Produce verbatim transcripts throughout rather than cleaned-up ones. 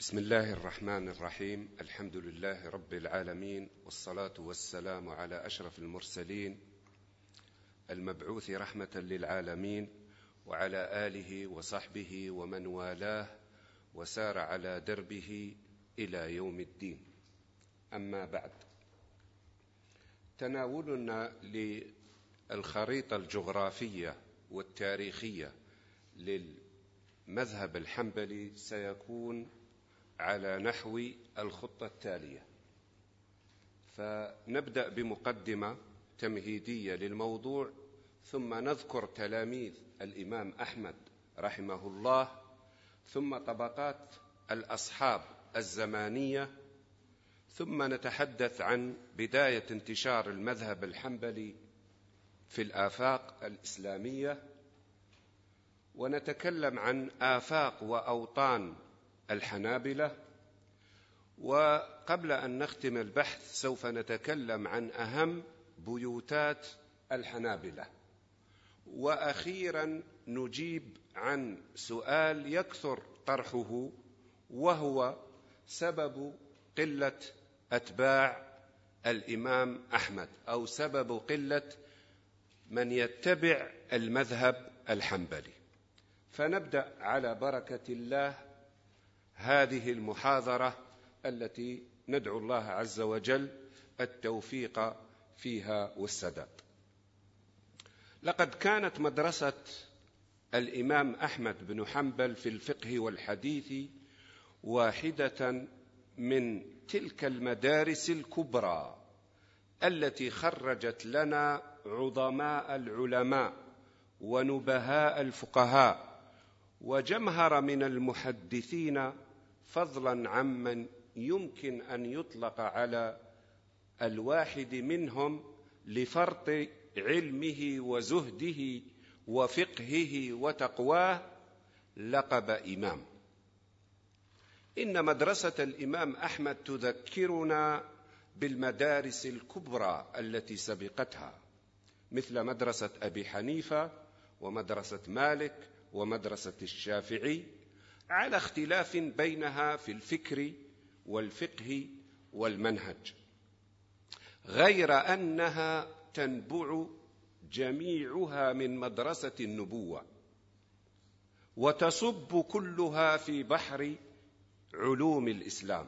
بسم الله الرحمن الرحيم. الحمد لله رب العالمين، والصلاة والسلام على أشرف المرسلين المبعوث رحمة للعالمين، وعلى آله وصحبه ومن والاه وسار على دربه إلى يوم الدين. أما بعد، تناولنا للخريطة الجغرافية والتاريخية للمذهب الحنبلي سيكون على نحو الخطة التالية. فنبدأ بمقدمة تمهيدية للموضوع، ثم نذكر تلاميذ الإمام أحمد رحمه الله، ثم طبقات الأصحاب الزمانية، ثم نتحدث عن بداية انتشار المذهب الحنبلي في الآفاق الإسلامية، ونتكلم عن آفاق وأوطان الحنابلة. وقبل أن نختم البحث سوف نتكلم عن أهم بيوتات الحنابلة، وأخيرا نجيب عن سؤال يكثر طرحه، وهو سبب قلة أتباع الإمام أحمد، أو سبب قلة من يتبع المذهب الحنبلي. فنبدأ على بركة الله هذه المحاضرة التي ندعو الله عز وجل التوفيق فيها والسداد. لقد كانت مدرسة الإمام أحمد بن حنبل في الفقه والحديث واحدة من تلك المدارس الكبرى التي خرجت لنا عظماء العلماء ونبهاء الفقهاء وجمهر من المحدثين، فضلا عمن يمكن أن يطلق على الواحد منهم لفرط علمه وزهده وفقهه وتقواه لقب إمام. إن مدرسة الإمام أحمد تذكرنا بالمدارس الكبرى التي سبقتها، مثل مدرسة أبي حنيفة ومدرسة مالك ومدرسة الشافعي، على اختلاف بينها في الفكر والفقه والمنهج، غير أنها تنبع جميعها من مدرسة النبوة، وتصب كلها في بحر علوم الإسلام،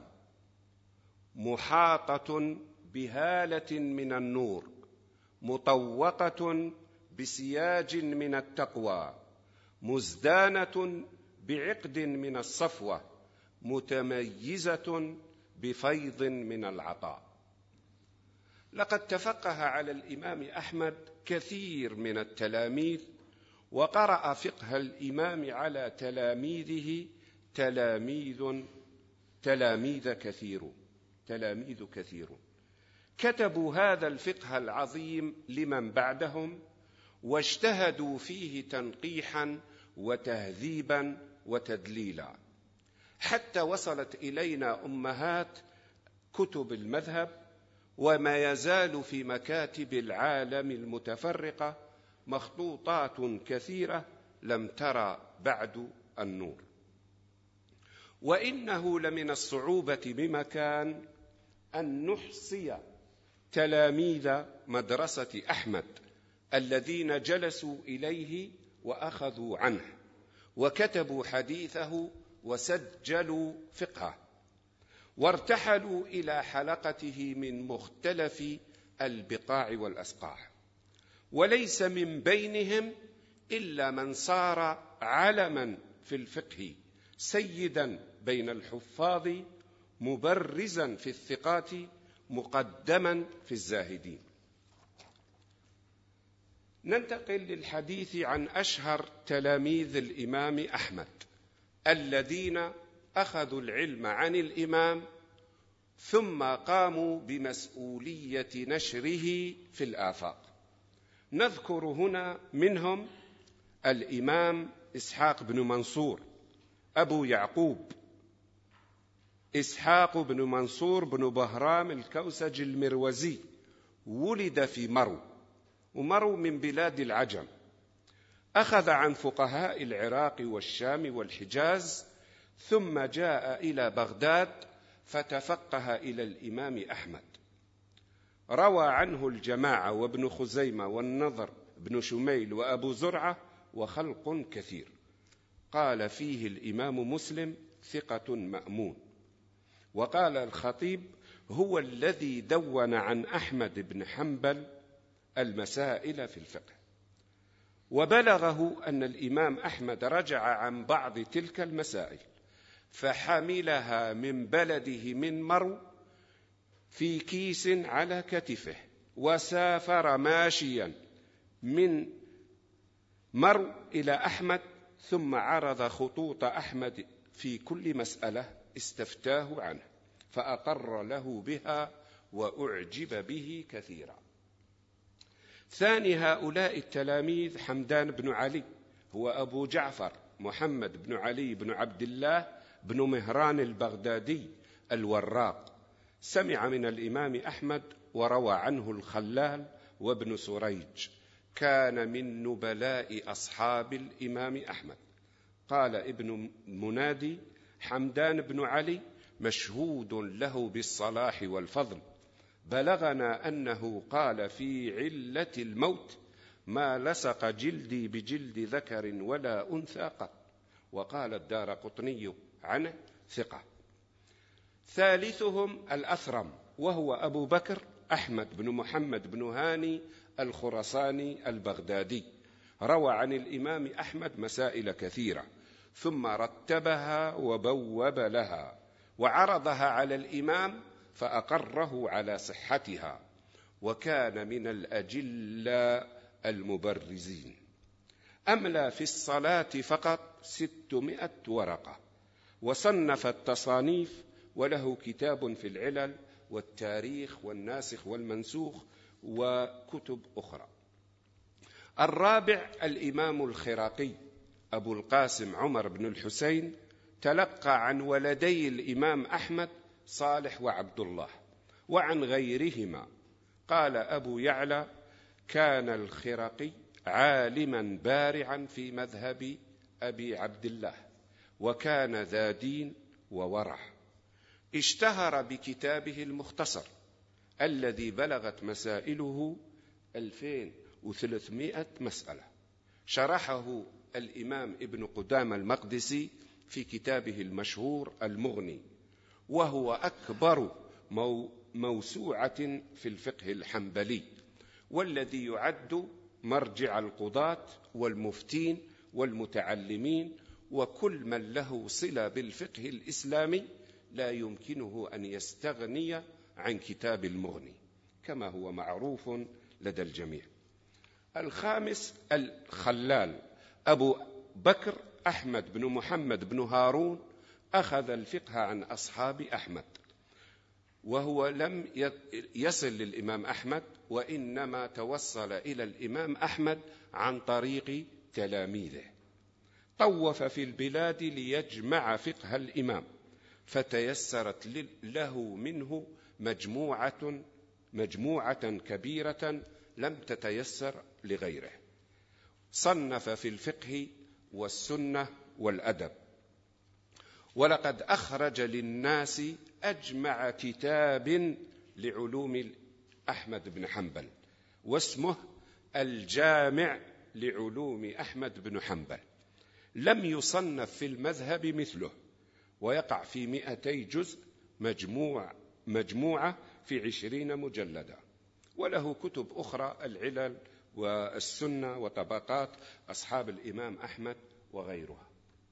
محاطة بهالة من النور، مطوقة بسياج من التقوى، مزدانة بعقد من الصفوة، متميزة بفيض من العطاء. لقد تفقه على الإمام أحمد كثير من التلاميذ، وقرأ فقه الإمام على تلاميذه تلاميذ تلاميذ كثير تلاميذ كثير كتبوا هذا الفقه العظيم لمن بعدهم، واجتهدوا فيه تنقيحا وتهذيبا وتدليلا، حتى وصلت إلينا أمهات كتب المذهب، وما يزال في مكاتب العالم المتفرقة مخطوطات كثيرة لم ترى بعد النور. وإنه لمن الصعوبة بمكان أن نحصي تلاميذ مدرسة أحمد الذين جلسوا إليه وأخذوا عنه وكتبوا حديثه وسجلوا فقهه، وارتحلوا إلى حلقته من مختلف البقاع والأسقاع، وليس من بينهم إلا من صار علما في الفقه، سيدا بين الحفاظ، مبرزا في الثقات، مقدما في الزاهدين. ننتقل للحديث عن أشهر تلاميذ الإمام أحمد الذين أخذوا العلم عن الإمام ثم قاموا بمسؤولية نشره في الآفاق. نذكر هنا منهم الإمام إسحاق بن منصور أبو يعقوب، إسحاق بن منصور بن بهرام الكوسج المروزي، ولد في مرو، ومرو من بلاد العجم. أخذ عن فقهاء العراق والشام والحجاز، ثم جاء إلى بغداد فتفقه إلى الإمام أحمد. روى عنه الجماعة وابن خزيمة والنضر بن شميل وأبو زرعة وخلق كثير. قال فيه الإمام مسلم ثقة مأمون. وقال الخطيب هو الذي دون عن أحمد بن حنبل المسائل في الفقه. وبلغه أن الإمام أحمد رجع عن بعض تلك المسائل فحملها من بلده من مرو في كيس على كتفه، وسافر ماشيا من مرو إلى أحمد، ثم عرض خطوط أحمد في كل مسألة استفتاه عنه، فأقر له بها وأعجب به كثيرا. ثاني هؤلاء التلاميذ حمدان بن علي، هو أبو جعفر محمد بن علي بن عبد الله بن مهران البغدادي الوراق، سمع من الإمام أحمد وروى عنه الخلال وابن سريج، كان من نبلاء أصحاب الإمام أحمد. قال ابن منادي حمدان بن علي مشهود له بالصلاح والفضل، بلغنا أنه قال في علة الموت ما لصق جلدي بجلد ذكر ولا أنثى قط. وقال الدارقطني عنه ثقة. ثالثهم الأثرم، وهو أبو بكر أحمد بن محمد بن هاني الخرساني البغدادي، روى عن الإمام أحمد مسائل كثيرة، ثم رتبها وبوب لها وعرضها على الإمام فأقره على صحتها، وكان من الأجلاء المبرزين. أملى في الصلاة فقط ستمائة ورقة، وصنف التصانيف، وله كتاب في العلل والتاريخ والناسخ والمنسوخ وكتب أخرى. الرابع الإمام الخراقي أبو القاسم عمر بن الحسين، تلقى عن ولدي الإمام أحمد صالح وعبد الله وعن غيرهما. قال أبو يعلى كان الخراقي عالما بارعا في مذهب أبي عبد الله، وكان ذا دين وورع. اشتهر بكتابه المختصر الذي بلغت مسائله ألفين وثلاثمائة مسألة، شرحه الإمام ابن قدامة المقدسي في كتابه المشهور المغني، وهو أكبر موسوعة في الفقه الحنبلي، والذي يعد مرجع القضاة والمفتين والمتعلمين، وكل من له صلة بالفقه الإسلامي لا يمكنه أن يستغني عن كتاب المغني كما هو معروف لدى الجميع. الخامس الخلال أبو بكر أحمد بن محمد بن هارون، أخذ الفقه عن أصحاب أحمد، وهو لم يصل للإمام أحمد، وإنما توصل إلى الإمام أحمد عن طريق تلاميذه. طوف في البلاد ليجمع فقه الإمام، فتيسرت له منه مجموعة مجموعة كبيرة لم تتيسر لغيره. صنف في الفقه والسنة والأدب، ولقد أخرج للناس أجمع كتاب لعلوم أحمد بن حنبل، واسمه الجامع لعلوم أحمد بن حنبل. لم يصنف في المذهب مثله، ويقع في مئتي جزء، مجموع مجموعة في عشرين مجلدا، وله كتب أخرى العلل والسنة وطبقات أصحاب الإمام أحمد وغيرها.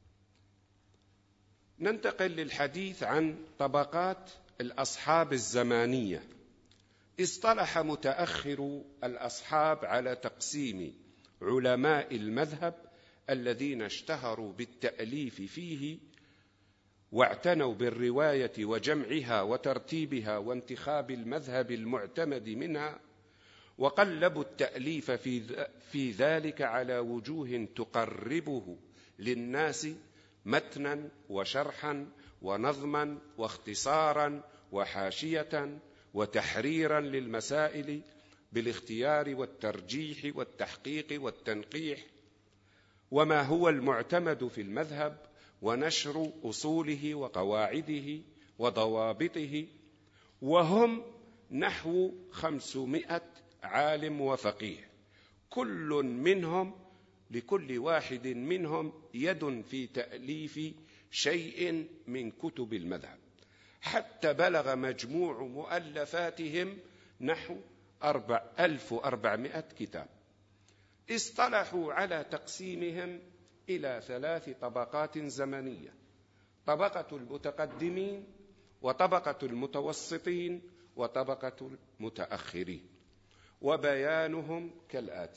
ننتقل للحديث عن طبقات الأصحاب الزمانية. اصطلح متأخر الأصحاب على تقسيم علماء المذهب الذين اشتهروا بالتأليف فيه واعتنوا بالرواية وجمعها وترتيبها وانتخاب المذهب المعتمد منها، وقلبوا التأليف في ذلك على وجوه تقربه للناس متنا وشرحا ونظما واختصارا وحاشية وتحريرا للمسائل بالاختيار والترجيح والتحقيق والتنقيح، وما هو المعتمد في المذهب، ونشر أصوله وقواعده وضوابطه، وهم نحو خمسمائة عالم وفقيه، كل منهم لكل واحد منهم يد في تأليف شيء من كتب المذهب، حتى بلغ مجموع مؤلفاتهم نحو ألف وأربعمائة كتاب. اصطلحوا على تقسيمهم إلى ثلاث طبقات زمنية: طبقة المتقدمين، وطبقة المتوسطين، وطبقة المتأخرين، وبيانهم كالآتي: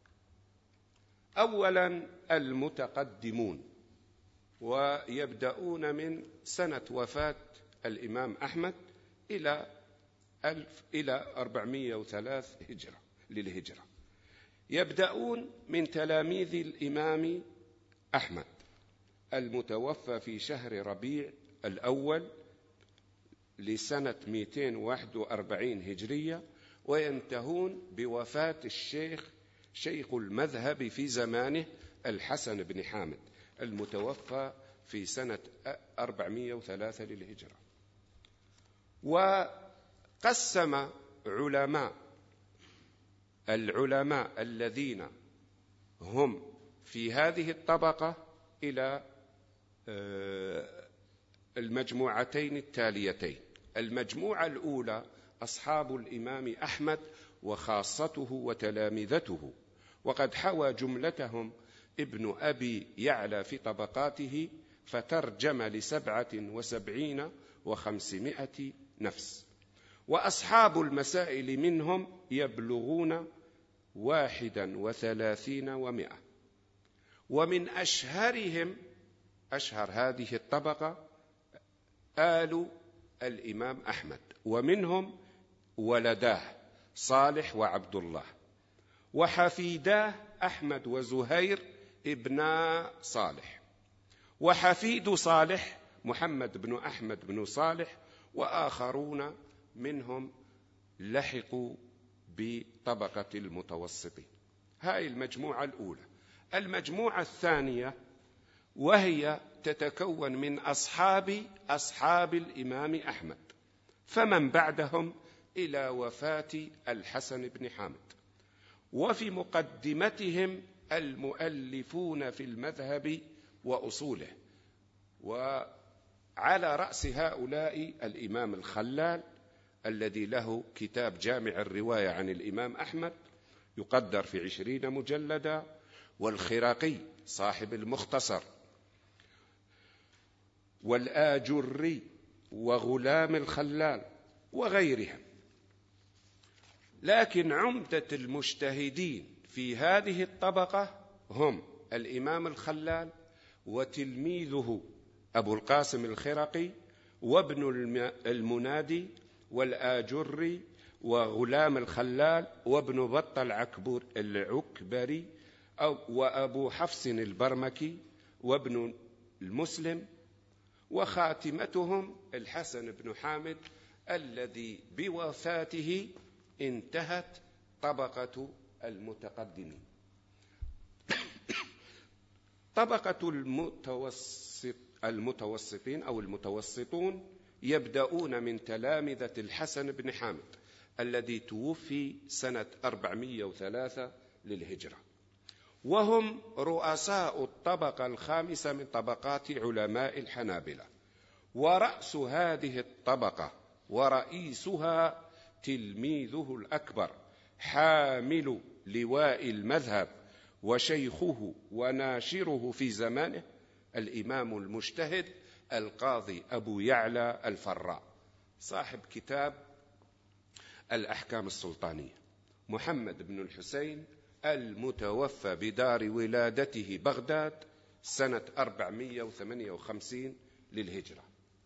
أولا المتقدمون، ويبدأون من سنة وفاة الإمام أحمد إلى ألف إلى أربعمائة وثلاثة هجرة للهجرة. يبدأون من تلاميذ الإمام أحمد المتوفى في شهر ربيع الأول لسنة مئتين وواحد وأربعين هجرية، وينتهون بوفاة الشيخ شيخ المذهب في زمانه الحسن بن حامد المتوفى في سنة أربعمائة وثلاثة للهجرة. وقسم علماء العلماء الذين هم في هذه الطبقة إلى المجموعتين التاليتين: المجموعة الأولى أصحاب الإمام أحمد وخاصته وتلامذته، وقد حوى جملتهم ابن أبي يعلى في طبقاته، فترجم لسبعة وسبعين وخمسمائة نفس. وأصحاب المسائل منهم يبلغون واحدا وثلاثين ومائة. ومن أشهرهم أشهر هذه الطبقة آل الإمام أحمد، ومنهم ولداه صالح وعبد الله، وحفيداه أحمد وزهير ابنا صالح، وحفيد صالح محمد بن أحمد بن صالح، وآخرون منهم لحقوا بطبقة المتوسطين. هاي المجموعة الأولى. المجموعة الثانية وهي تتكون من أصحاب أصحاب الإمام أحمد، فمن بعدهم إلى وفاة الحسن بن حامد، وفي مقدمتهم المؤلفون في المذهب وأصوله. وعلى رأس هؤلاء الإمام الخلال الذي له كتاب جامع الرواية عن الإمام أحمد يقدر في عشرين مجلدا، والخراقي صاحب المختصر، والآجري، وغلام الخلال، وغيرهم. لكن عمدة المجتهدين في هذه الطبقة هم الإمام الخلال وتلميذه أبو القاسم الخراقي، وابن المنادي، والآجري، وغلام الخلال، وابن بطة العكبري، وأبو حفص البرمكي، وابن المسلم، وخاتمتهم الحسن بن حامد الذي بوفاته انتهت طبقة المتقدمين. طبقة المتوسط المتوسطين أو المتوسطون يبدأون من تلامذة الحسن بن حامد الذي توفي سنة أربعمائة وثلاثة للهجرة، وهم رؤساء الطبقة الخامسة من طبقات علماء الحنابلة. ورأس هذه الطبقة ورئيسها تلميذه الأكبر حامل لواء المذهب وشيخه وناشره في زمانه الإمام المجتهد القاضي أبو يعلى الفراء صاحب كتاب الأحكام السلطانية، محمد بن الحسين المتوفى بدار ولادته بغداد سنة أربعمائة وثمانية وخمسين للهجرة.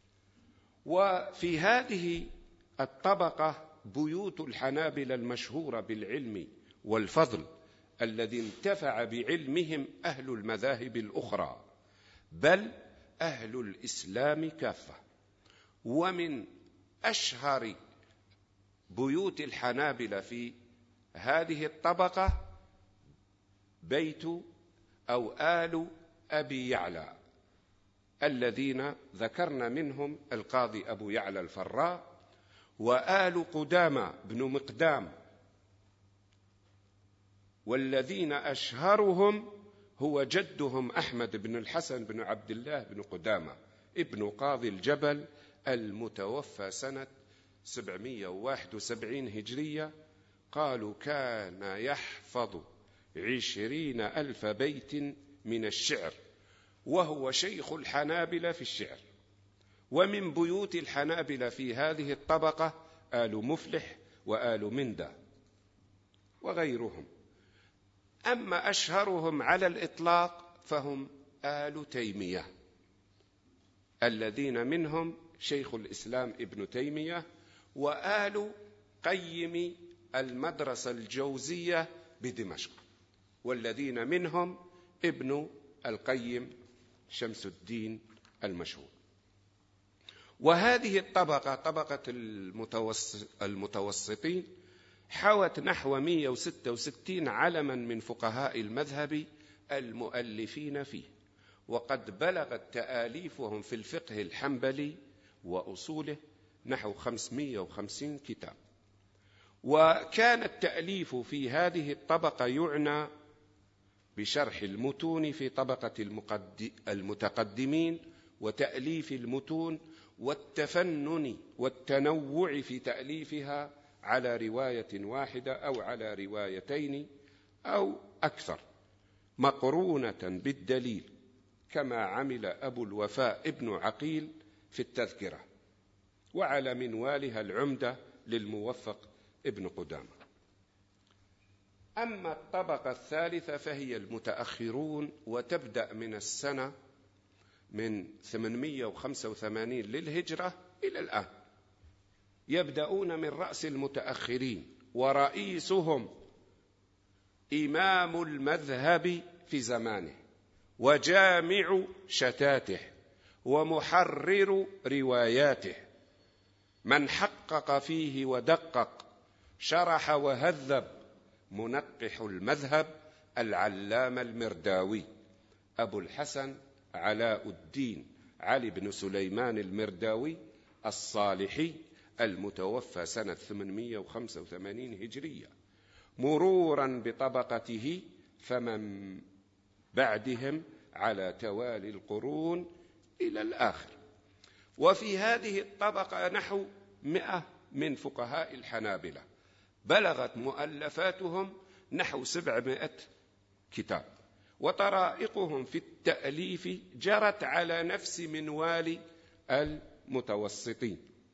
وفي هذه الطبقة بيوت الحنابلة المشهورة بالعلم والفضل الذي انتفع بعلمهم أهل المذاهب الأخرى، بل أهل الإسلام كافة. ومن أشهر بيوت الحنابلة في هذه الطبقة بيت أو آل أبي يعلى الذين ذكرنا منهم القاضي أبو يعلى الفراء وآل قدامى بن مقدام، والذين أشهرهم هو جدهم أحمد بن الحسن بن عبد الله بن قدامى ابن قاضي الجبل المتوفى سنة سبعمائة وواحد وسبعين هجرية. قالوا كان يحفظ عشرين ألف بيت من الشعر، وهو شيخ الحنابلة في الشعر. ومن بيوت الحنابلة في هذه الطبقة آل مفلح وآل مندى وغيرهم. أما أشهرهم على الإطلاق فهم آل تيمية، الذين منهم شيخ الإسلام ابن تيمية وآل قيم المدرسة الجوزية بدمشق، والذين منهم ابن القيم شمس الدين المشهور. وهذه الطبقة طبقة المتوسطين حوت نحو مئة وستة وستين علما من فقهاء المذهب المؤلفين فيه، وقد بلغت تآليفهم في الفقه الحنبلي وأصوله نحو خمسمائة وخمسين كتاب. وكان التأليف في هذه الطبقة يعنى بشرح المتون في طبقة المتقدمين، وتأليف المتون والتفنن والتنوع في تأليفها على رواية واحدة أو على روايتين أو أكثر مقرونة بالدليل، كما عمل أبو الوفاء ابن عقيل في التذكرة، وعلى منوالها العمدة للموفق ابن قدامة. أما الطبقة الثالثة فهي المتأخرون، وتبدأ من السنة من ثمانمائة وخمسة وثمانين للهجرة إلى الآن. يبدأون من رأس المتأخرين، ورئيسهم إمام المذهب في زمانه وجامع شتاته ومحرر رواياته، من حقق فيه ودقق، شرح وهذب، منقح المذهب العلامة المرداوي أبو الحسن علاء الدين علي بن سليمان المرداوي الصالحي المتوفى سنة ثمانمائة وخمسة وثمانين هجرية، مرورا بطبقته فمن بعدهم على توالي القرون إلى الآخر. وفي هذه الطبقة نحو مئة من فقهاء الحنابلة، بلغت مؤلفاتهم نحو سبعمائة كتاب، وطرائقهم في التأليف جرت على نفس منوال المتوسطين.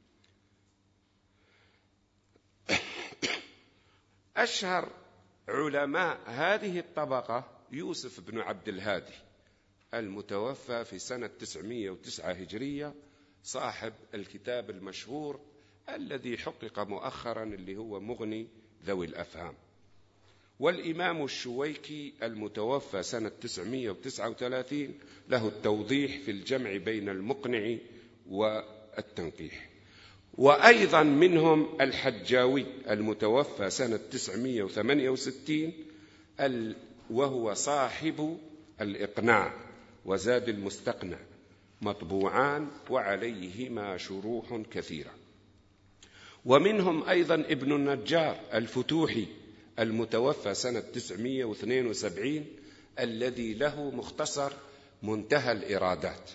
أشهر علماء هذه الطبقة يوسف بن عبد الهادي المتوفى في سنة تسعمائة وتسعة هجرية، صاحب الكتاب المشهور الذي حقق مؤخرا اللي هو مغني ذوي الأفهام. والإمام الشويكي المتوفى سنة تسعمائة وتسعة وثلاثين له التوضيح في الجمع بين المقنع والتنقيح. وأيضا منهم الحجاوي المتوفى سنة تسعمائة وثمانية وستين وهو صاحب الإقناع وزاد المستقنع، مطبوعان وعليهما شروح كثيرة. ومنهم أيضا ابن النجار الفتوحي المتوفى سنة تسعمائة واثنين وسبعين الذي له مختصر منتهى الإرادات.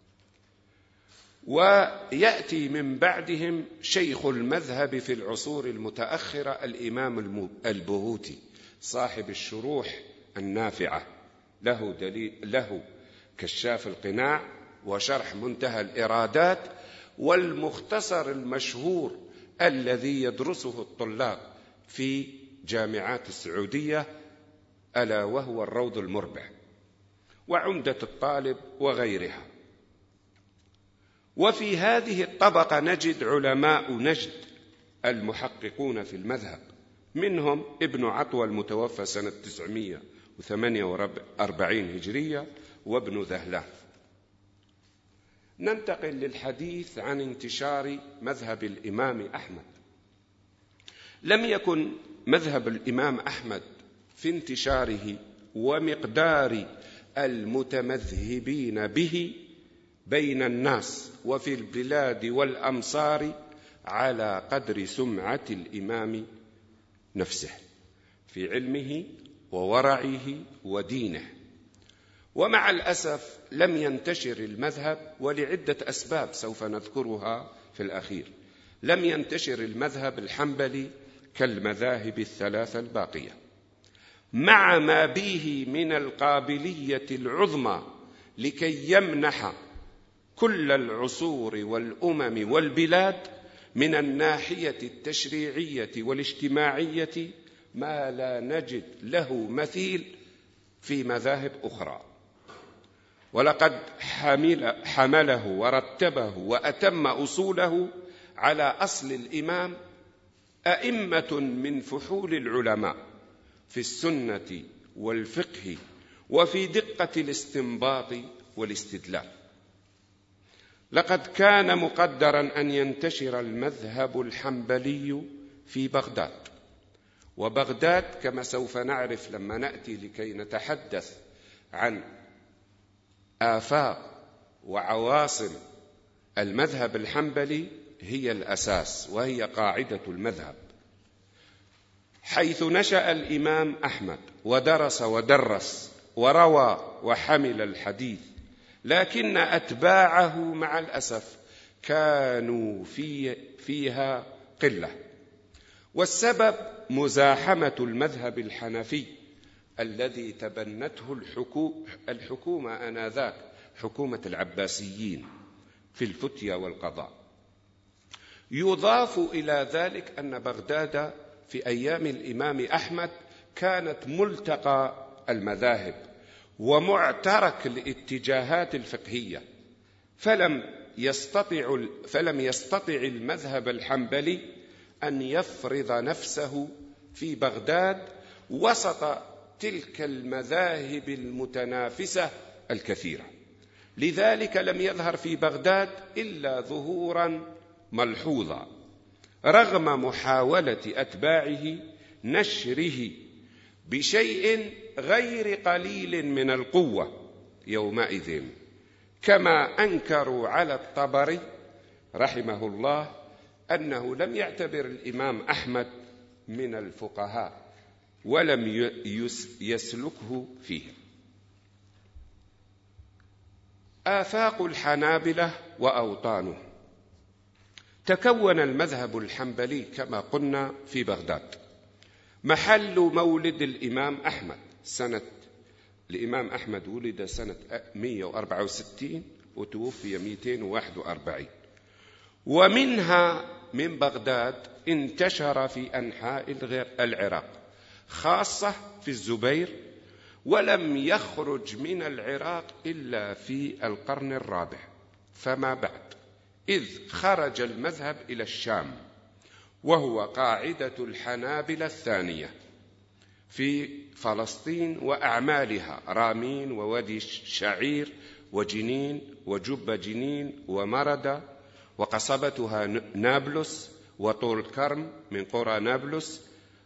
ويأتي من بعدهم شيخ المذهب في العصور المتأخرة الإمام البهوتي صاحب الشروح النافعة، له, دليل له كشاف القناع وشرح منتهى الإرادات، والمختصر المشهور الذي يدرسه الطلاب في جامعات السعودية ألا وهو الروض المربع، وعمدة الطالب وغيرها. وفي هذه الطبقة نجد علماء نجد المحققون في المذهب، منهم ابن عطوة المتوفى سنة تسعمائة وثمانية وأربعين هجرية وابن ذهلان. ننتقل للحديث عن انتشار مذهب الإمام أحمد. لم يكن مذهب الإمام أحمد في انتشاره ومقدار المتمذهبين به بين الناس وفي البلاد والأمصار على قدر سمعة الإمام نفسه في علمه وورعه ودينه. ومع الأسف لم ينتشر المذهب، ولعدة أسباب سوف نذكرها في الأخير. لم ينتشر المذهب الحنبلي كالمذاهب الثلاثة الباقية، مع ما به من القابلية العظمى لكي يمنح كل العصور والأمم والبلاد من الناحية التشريعية والاجتماعية ما لا نجد له مثيل في مذاهب أخرى. ولقد حمل حمله ورتبه وأتم أصوله على أصل الإمام أئمة من فحول العلماء في السنة والفقه وفي دقة الاستنباط والاستدلال. لقد كان مقدرا أن ينتشر المذهب الحنبلي في بغداد، وبغداد كما سوف نعرف لما نأتي لكي نتحدث عن آفاق وعواصم المذهب الحنبلي هي الأساس وهي قاعدة المذهب، حيث نشأ الإمام أحمد ودرس ودرس وروى وحمل الحديث، لكن أتباعه مع الأسف كانوا في فيها قلة. والسبب مزاحمة المذهب الحنفي الذي تبنته الحكومة آنذاك، حكومة العباسيين، في الفتيا والقضاء. يضاف إلى ذلك أن بغداد في أيام الإمام أحمد كانت ملتقى المذاهب ومعترك الاتجاهات الفقهية، فلم يستطع فلم يستطع المذهب الحنبلي أن يفرض نفسه في بغداد وسط تلك المذاهب المتنافسة الكثيرة. لذلك لم يظهر في بغداد إلا ظهورا ملحوظا، رغم محاولة أتباعه نشره بشيء غير قليل من القوة يومئذ، كما أنكروا على الطبري رحمه الله أنه لم يعتبر الإمام أحمد من الفقهاء ولم يسلكه فيه. آفاق الحنابلة وأوطانه. تكون المذهب الحنبلي كما قلنا في بغداد، محل مولد الإمام أحمد. سنة الإمام أحمد ولد سنة مئة وأربعة وستين وتوفي مئتين وواحد وأربعين، ومنها من بغداد انتشر في أنحاء العراق، خاصة في الزبير، ولم يخرج من العراق إلا في القرن الرابع فما بعد، إذ خرج المذهب إلى الشام، وهو قاعدة الحنابلة الثانية في فلسطين وأعمالها، رامين وودي شعير وجنين وجب جنين ومردة، وقصبتها نابلس وطول كرم من قرى نابلس،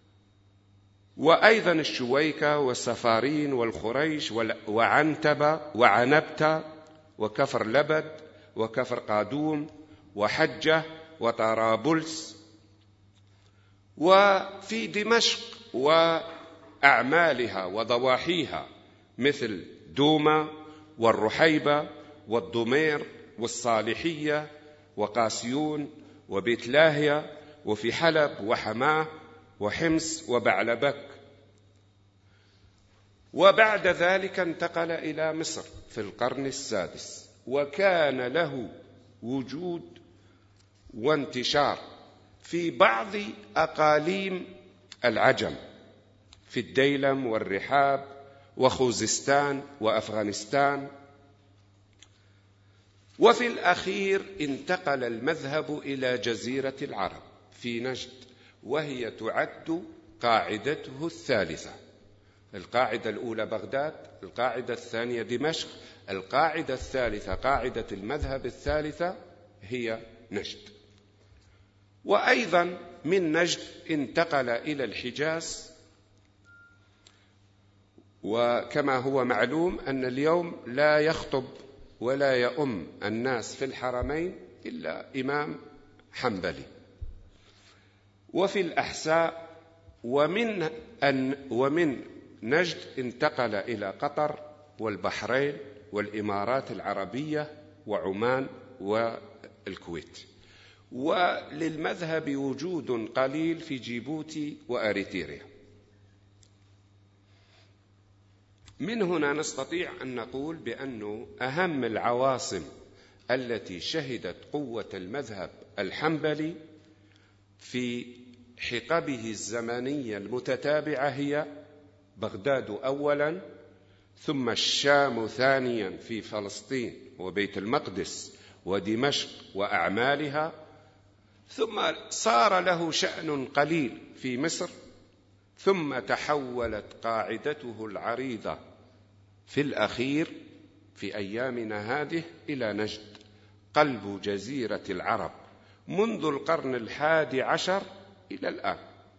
وأيضا الشويكة والسفارين والخريش وعنتبة وعنبتة وكفر لبد وكفر قادوم وحجة وطرابلس. وفي دمشق وأعمالها وضواحيها مثل دوما والرحيبة والضمير والصالحية وقاسيون وبيت لاهيا، وفي حلب وحماه وحمص وبعلبك. وبعد ذلك انتقل إلى مصر في القرن السادس، وكان له وجود وانتشار في بعض أقاليم العجم، في الديلم والرحاب وخوزستان وأفغانستان. وفي الأخير انتقل المذهب إلى جزيرة العرب في نجد، وهي تعد قاعدته الثالثة. القاعدة الأولى بغداد، القاعدة الثانية دمشق، القاعدة الثالثة قاعدة المذهب الثالثة هي نجد. وأيضا من نجد انتقل إلى الحجاز، وكما هو معلوم أن اليوم لا يخطب ولا يؤم الناس في الحرمين إلا إمام حنبلي. وفي الأحساء ومن أن ومن نجد انتقل إلى قطر والبحرين والإمارات العربية وعمان والكويت. وللمذهب وجود قليل في جيبوتي وأريتريا. من هنا نستطيع أن نقول بأن أهم العواصم التي شهدت قوة المذهب الحنبلي في حقبه الزمنية المتتابعة هي بغداد أولا، ثم الشام ثانيا في فلسطين وبيت المقدس ودمشق وأعمالها، ثم صار له شأن قليل في مصر، ثم تحولت قاعدته العريضة في الأخير في أيامنا هذه إلى نجد، قلب جزيرة العرب منذ القرن الحادي عشر إلى الآن.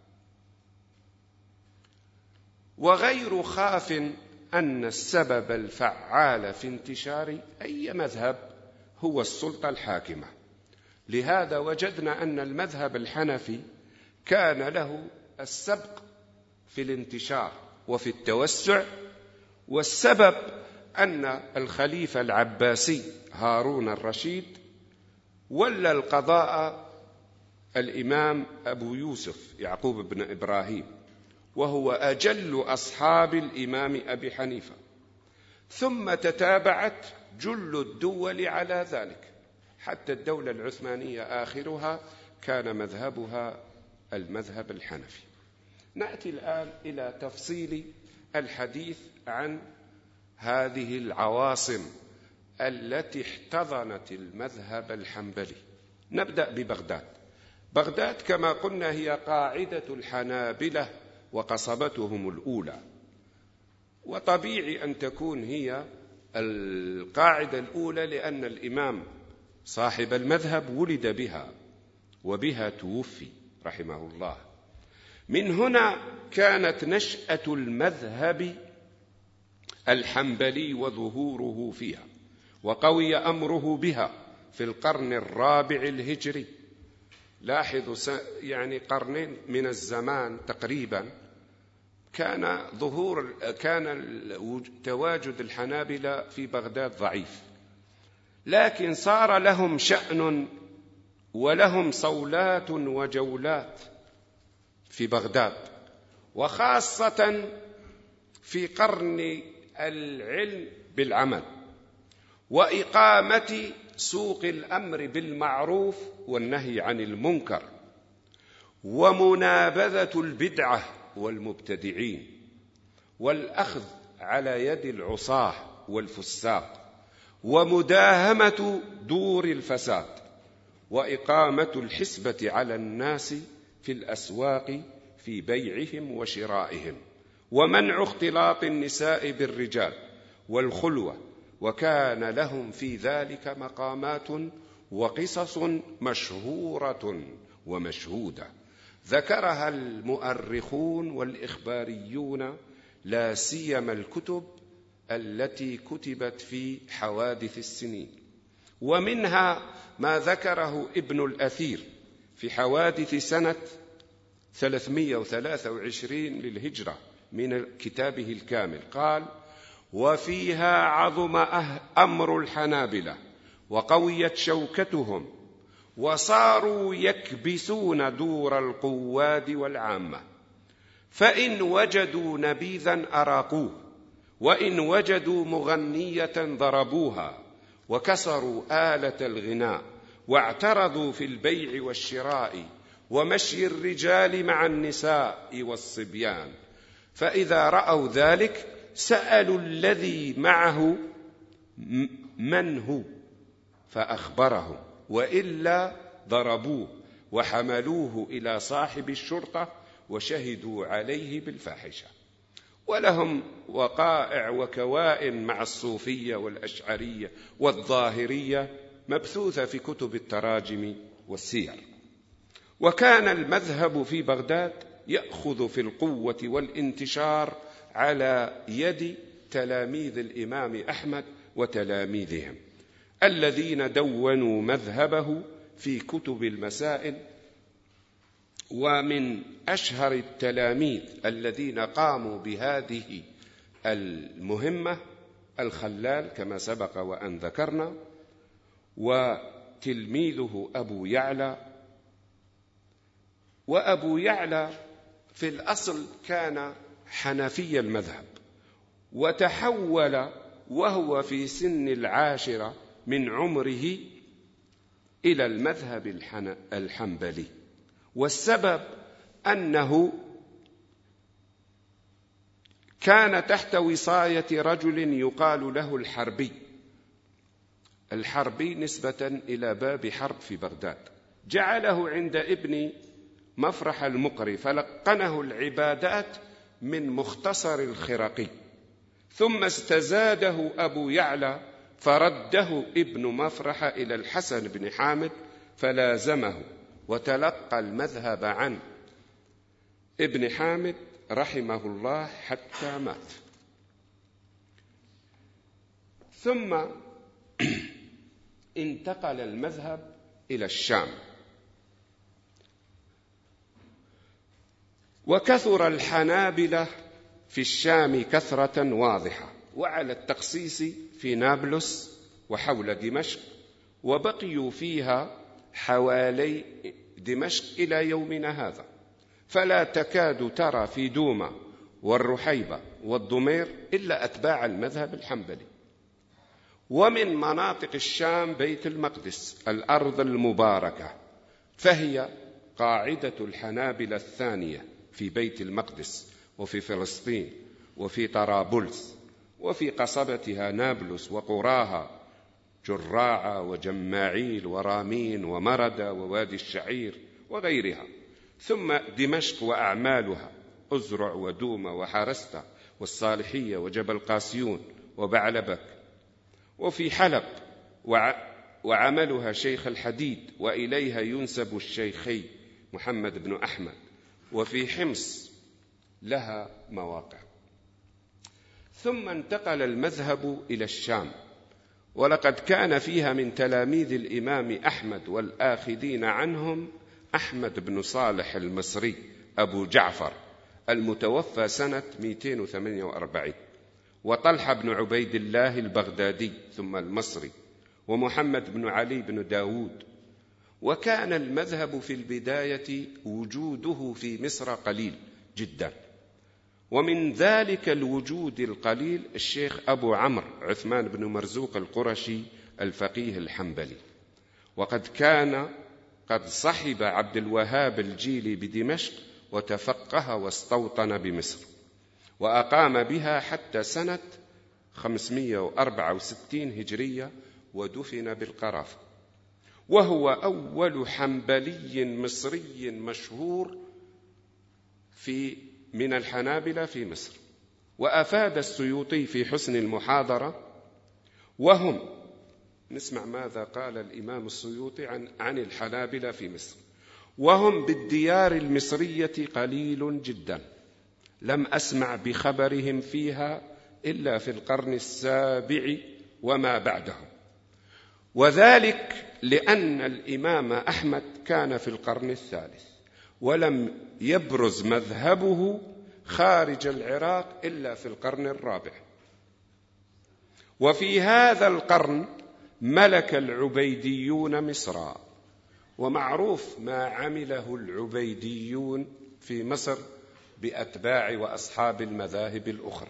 وغير خاف أن السبب الفعال في انتشار أي مذهب هو السلطة الحاكمة. لهذا وجدنا أن المذهب الحنفي كان له السبق في الانتشار وفي التوسع، والسبب أن الخليفة العباسي هارون الرشيد ولى القضاء الإمام أبو يوسف يعقوب بن إبراهيم، وهو أجل أصحاب الإمام أبي حنيفة، ثم تتابعت جل الدول على ذلك حتى الدولة العثمانية آخرها كان مذهبها المذهب الحنفي. نأتي الآن إلى تفصيل الحديث عن هذه العواصم التي احتضنت المذهب الحنبلي. نبدأ ببغداد. بغداد كما قلنا هي قاعدة الحنابلة وقصبتهم الأولى، وطبيعي أن تكون هي القاعدة الأولى لأن الإمام صاحب المذهب ولد بها وبها توفي رحمه الله. من هنا كانت نشأة المذهب الحنبلي وظهوره فيها، وقوي أمره بها في القرن الرابع الهجري. لاحظوا يعني قرنين من الزمان تقريبا كان ظهور كان تواجد الحنابلة في بغداد ضعيف، لكن صار لهم شأن ولهم صولات وجولات في بغداد، وخاصة في قرن العلم بالعمل وإقامة سوق الأمر بالمعروف والنهي عن المنكر ومنابذة البدعة والمبتدعين والأخذ على يد العصاة والفساق ومداهمة دور الفساد وإقامة الحسبة على الناس في الأسواق في بيعهم وشرائهم ومنع اختلاط النساء بالرجال والخلوة. وكان لهم في ذلك مقامات وقصص مشهورة ومشهودة ذكرها المؤرخون والإخباريون، لا سيما الكتب التي كتبت في حوادث السنين. ومنها ما ذكره ابن الأثير في حوادث سنة ثلاثمائة وثلاثة وعشرين للهجرة من كتابه الكامل، قال: وفيها عظم أمر الحنابلة وقويت شوكتهم وصاروا يكبسون دور القواد والعامة، فإن وجدوا نبيذا أراقوه، وإن وجدوا مغنية ضربوها، وكسروا آلة الغناء، واعترضوا في البيع والشراء ومشي الرجال مع النساء والصبيان، فإذا رأوا ذلك سألوا الذي معه من هو فأخبرهم، وإلا ضربوه وحملوه إلى صاحب الشرطة وشهدوا عليه بالفاحشة. ولهم وقائع وكوائن مع الصوفية والأشعرية والظاهرية مبثوثة في كتب التراجم والسير. وكان المذهب في بغداد يأخذ في القوة والانتشار على يد تلاميذ الإمام أحمد وتلاميذهم، الذين دونوا مذهبه في كتب المسائل. ومن أشهر التلاميذ الذين قاموا بهذه المهمة الخلال كما سبق وأن ذكرنا، وتلميذه أبو يعلى. وأبو يعلى في الأصل كان حنفي المذهب، وتحول وهو في سن العاشرة من عمره إلى المذهب الحنبلي. والسبب أنه كان تحت وصاية رجل يقال له الحربي. الحربي نسبة إلى باب حرب في بغداد، جعله عند ابن مفرح المقري فلقنه العبادات من مختصر الخرقي، ثم استزاده أبو يعلى فرده ابن مفرح إلى الحسن بن حامد فلازمه، وتلقى المذهب عن ابن حامد رحمه الله حتى مات. ثم انتقل المذهب إلى الشام، وكثر الحنابلة في الشام كثرة واضحة، وعلى التخصيص في نابلس وحول دمشق، وبقيوا فيها حوالي دمشق إلى يومنا هذا، فلا تكاد ترى في دوما والرحيبة والضمير إلا أتباع المذهب الحنبلي. ومن مناطق الشام بيت المقدس الأرض المباركة، فهي قاعدة الحنابلة الثانية في بيت المقدس وفي فلسطين وفي طرابلس وفي قصبتها نابلس وقراها جراعة وجماعيل ورامين ومردة ووادي الشعير وغيرها، ثم دمشق وأعمالها أزرع ودومة وحارستة والصالحية وجبل قاسيون وبعلبك، وفي حلب وعملها شيخ الحديد وإليها ينسب الشيخي محمد بن أحمد، وفي حمص لها مواقع. ثم انتقل المذهب إلى الشام، ولقد كان فيها من تلاميذ الإمام أحمد والآخذين عنهم أحمد بن صالح المصري أبو جعفر المتوفى سنة مئتين وثمانية وأربعين، وطلحة بن عبيد الله البغدادي ثم المصري، ومحمد بن علي بن داود. وكان المذهب في البداية وجوده في مصر قليل جدا، ومن ذلك الوجود القليل الشيخ أبو عمرو عثمان بن مرزوق القرشي الفقيه الحنبلي، وقد كان قد صحب عبد الوهاب الجيلي بدمشق وتفقه واستوطن بمصر، وأقام بها حتى سنة خمسمائة وأربعة وستين هجرية ودفن بالقرافة، وهو أول حنبلي مصري مشهور في من الحنابلة في مصر. وأفاد السيوطي في حسن المحاضرة، وهم نسمع ماذا قال الإمام السيوطي عن, عن الحنابلة في مصر: وهم بالديار المصرية قليل جدا، لم أسمع بخبرهم فيها إلا في القرن السابع وما بعده، وذلك لأن الإمام أحمد كان في القرن الثالث، ولم يبرز مذهبه خارج العراق إلا في القرن الرابع. وفي هذا القرن ملك العبيديون مصر، ومعروف ما عمله العبيديون في مصر بأتباع وأصحاب المذاهب الأخرى،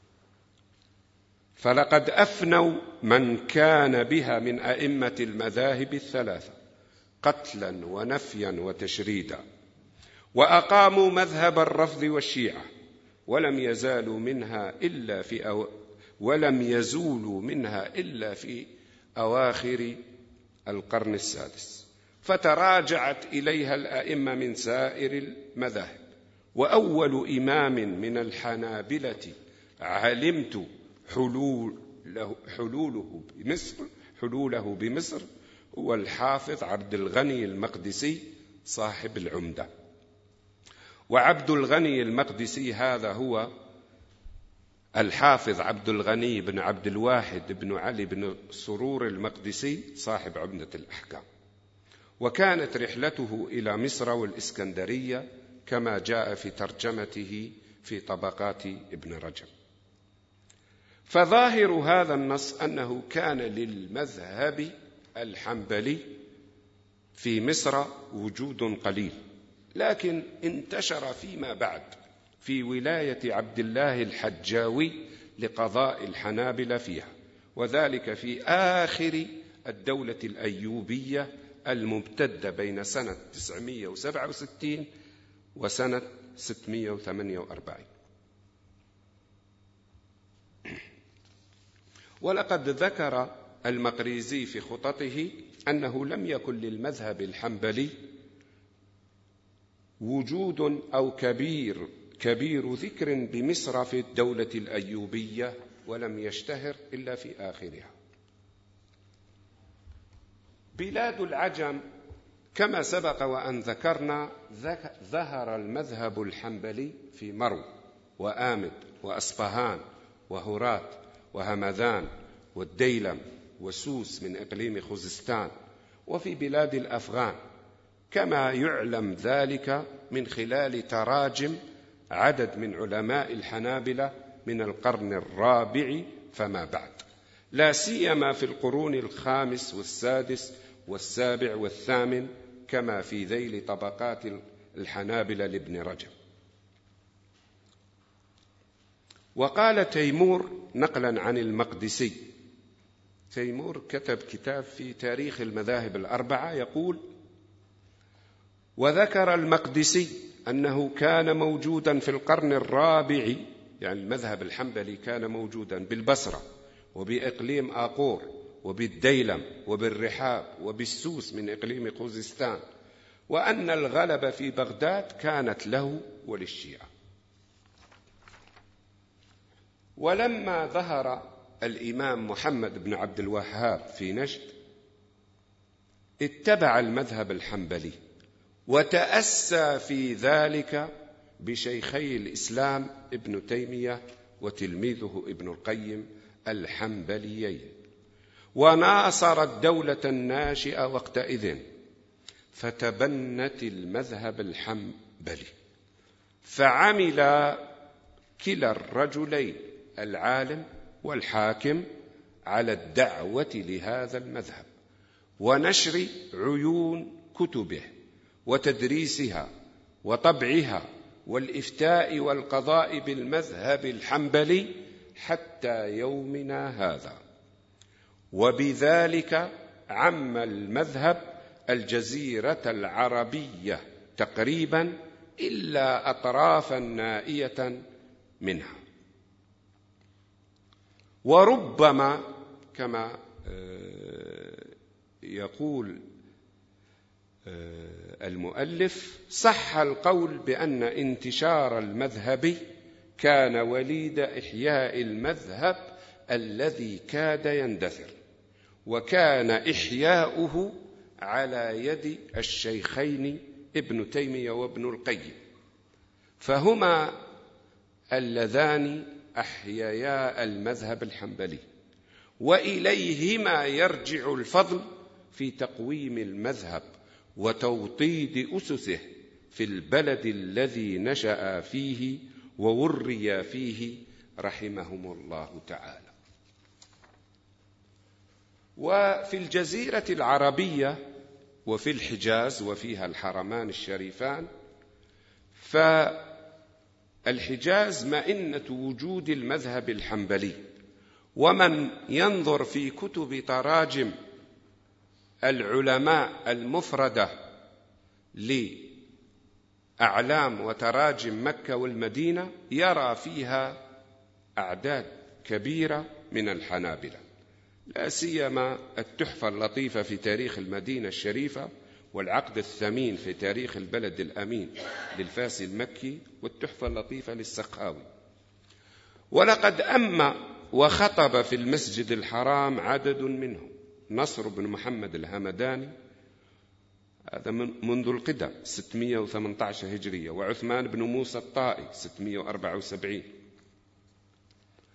فلقد أفنوا من كان بها من أئمة المذاهب الثلاثة قتلا ونفيا وتشريدا، وأقاموا مذهب الرفض والشيعة، ولم يزالوا منها إلا في أو ولم يزولوا منها إلا في أواخر القرن السادس، فتراجعت إليها الأئمة من سائر المذاهب. وأول إمام من الحنابلة علمت حلوله, حلوله بمصر حلوله بمصر هو الحافظ عبد الغني المقدسي صاحب العمدة. وعبد الغني المقدسي هذا هو الحافظ عبد الغني بن عبد الواحد بن علي بن سرور المقدسي صاحب عمدة الأحكام. وكانت رحلته إلى مصر والإسكندرية كما جاء في ترجمته في طبقات ابن رجب. فظاهر هذا النص أنه كان للمذهب الحنبلي في مصر وجود قليل، لكن انتشر فيما بعد في ولاية عبد الله الحجاوي لقضاء الحنابلة فيها، وذلك في آخر الدولة الأيوبية الممتدة بين سنة تسعمائة وسبعة وستين وسنة ستمائة وثمانية وأربعين. ولقد ذكر المقريزي في خططه أنه لم يكن للمذهب الحنبلي وجود أو كبير كبير ذكر بمصر في الدولة الأيوبية، ولم يشتهر إلا في آخرها. بلاد العجم كما سبق وأن ذكرنا ظهر المذهب الحنبلي في مرو وآمد وأصفهان وهرات وهمذان والديلم وسوس من إقليم خوزستان، وفي بلاد الأفغان، كما يعلم ذلك من خلال تراجم عدد من علماء الحنابلة من القرن الرابع فما بعد، لا سيما في القرون الخامس والسادس والسابع والثامن، كما في ذيل طبقات الحنابلة لابن رجب. وقال تيمور نقلا عن المقدسي، تيمور كتب كتاب في تاريخ المذاهب الأربعة يقول: وذكر المقدسي أنه كان موجودا في القرن الرابع، يعني المذهب الحنبلي كان موجودا بالبصرة وبإقليم آقور وبالديلم وبالرحاب وبالسوس من إقليم خوزستان، وأن الغلبة في بغداد كانت له وللشيعة. ولما ظهر الإمام محمد بن عبد الوهاب في نجد اتبع المذهب الحنبلي، وتأسى في ذلك بشيخي الإسلام ابن تيمية وتلميذه ابن القيم الحنبليين، وناصر الدولة الناشئة وقتئذ، فتبنت المذهب الحنبلي، فعمل كلا الرجلين العالم والحاكم على الدعوة لهذا المذهب ونشر عيون كتبه وتدريسها وطبعها والإفتاء والقضاء بالمذهب الحنبلي حتى يومنا هذا. وبذلك عم المذهب الجزيرة العربية تقريبا إلا أطرافا نائية منها. وربما كما يقول المؤلف صح القول بأن انتشار المذهب كان وليد إحياء المذهب الذي كاد يندثر، وكان إحياؤه على يد الشيخين ابن تيمية وابن القيم، فهما اللذان أحييا المذهب الحنبلي، وإليهما يرجع الفضل في تقويم المذهب وتوطيد أسسه في البلد الذي نشأ فيه ووري فيه رحمهم الله تعالى. وفي الجزيرة العربية وفي الحجاز وفيها الحرمان الشريفان، فالحجاز مئنة وجود المذهب الحنبلي، ومن ينظر في كتب تراجم العلماء المفردة لأعلام وتراجم مكة والمدينة يرى فيها أعداد كبيرة من الحنابلة، لا سيما التحفة اللطيفة في تاريخ المدينة الشريفة، والعقد الثمين في تاريخ البلد الأمين للفاسي المكي، والتحفة اللطيفة للسخاوي. ولقد أما وخطب في المسجد الحرام عدد منهم: نصر بن محمد الهمداني، هذا منذ القدم ستمائة وثمانية عشر هجرية، وعثمان بن موسى الطائي ستمائة وأربعة وسبعين،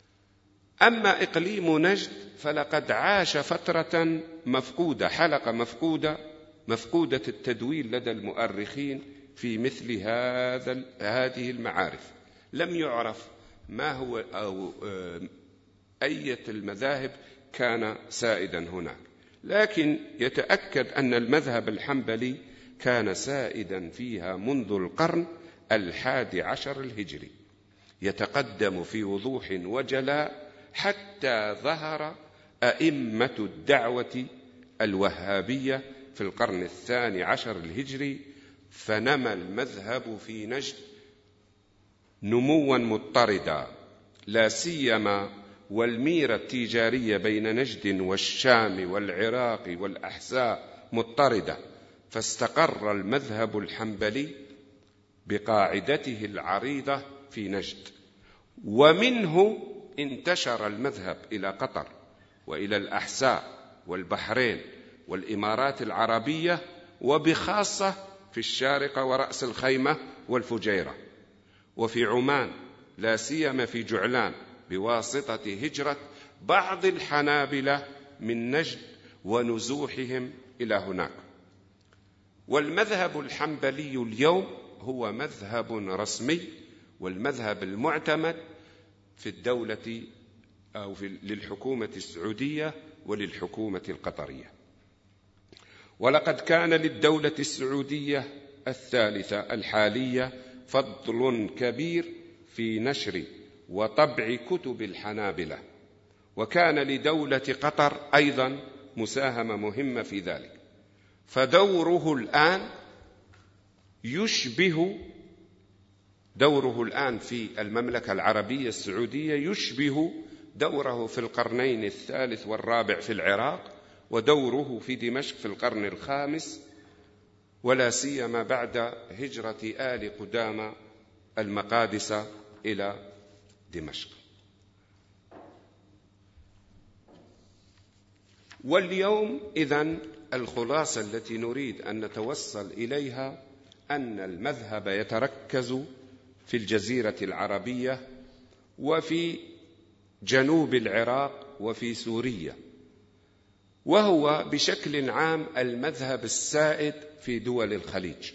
أما إقليم نجد فلقد عاش فترة مفقودة، حلقة مفقودة مفقودة التدوين لدى المؤرخين في مثل هذا هذه المعارف. لم يعرف ما هو أو أية المذاهب كان سائدا هناك، لكن يتأكد أن المذهب الحنبلي كان سائدا فيها منذ القرن الحادي عشر الهجري، يتقدم في وضوح وجلاء حتى ظهر أئمة الدعوة الوهابية في القرن الثاني عشر الهجري، فنمى المذهب في نجد نموا مضطردا، لا سيما والميرة التجارية بين نجد والشام والعراق والأحساء مضطردة، فاستقر المذهب الحنبلي بقاعدته العريضة في نجد، ومنه انتشر المذهب إلى قطر وإلى الأحساء والبحرين والإمارات العربية، وبخاصة في الشارقة ورأس الخيمة والفجيرة، وفي عمان لا سيما في جعلان، بواسطة هجرة بعض الحنابلة من نجد ونزوحهم إلى هناك. والمذهب الحنبلي اليوم هو مذهب رسمي، والمذهب المعتمد في الدولة أو في للحكومة السعودية وللحكومة القطرية. ولقد كان للدولة السعودية الثالثة الحالية فضل كبير في نشر وطبع كتب الحنابلة، وكان لدولة قطر أيضا مساهمة مهمة في ذلك، فدوره الآن يشبه دوره الآن في المملكة العربية السعودية يشبه دوره في القرنين الثالث والرابع في العراق، ودوره في دمشق في القرن الخامس، ولا سيما بعد هجرة آل قدامى المقادسة إلى دمشق. واليوم إذن الخلاصة التي نريد أن نتوصل إليها أن المذهب يتركز في الجزيرة العربية وفي جنوب العراق وفي سوريا، وهو بشكل عام المذهب السائد في دول الخليج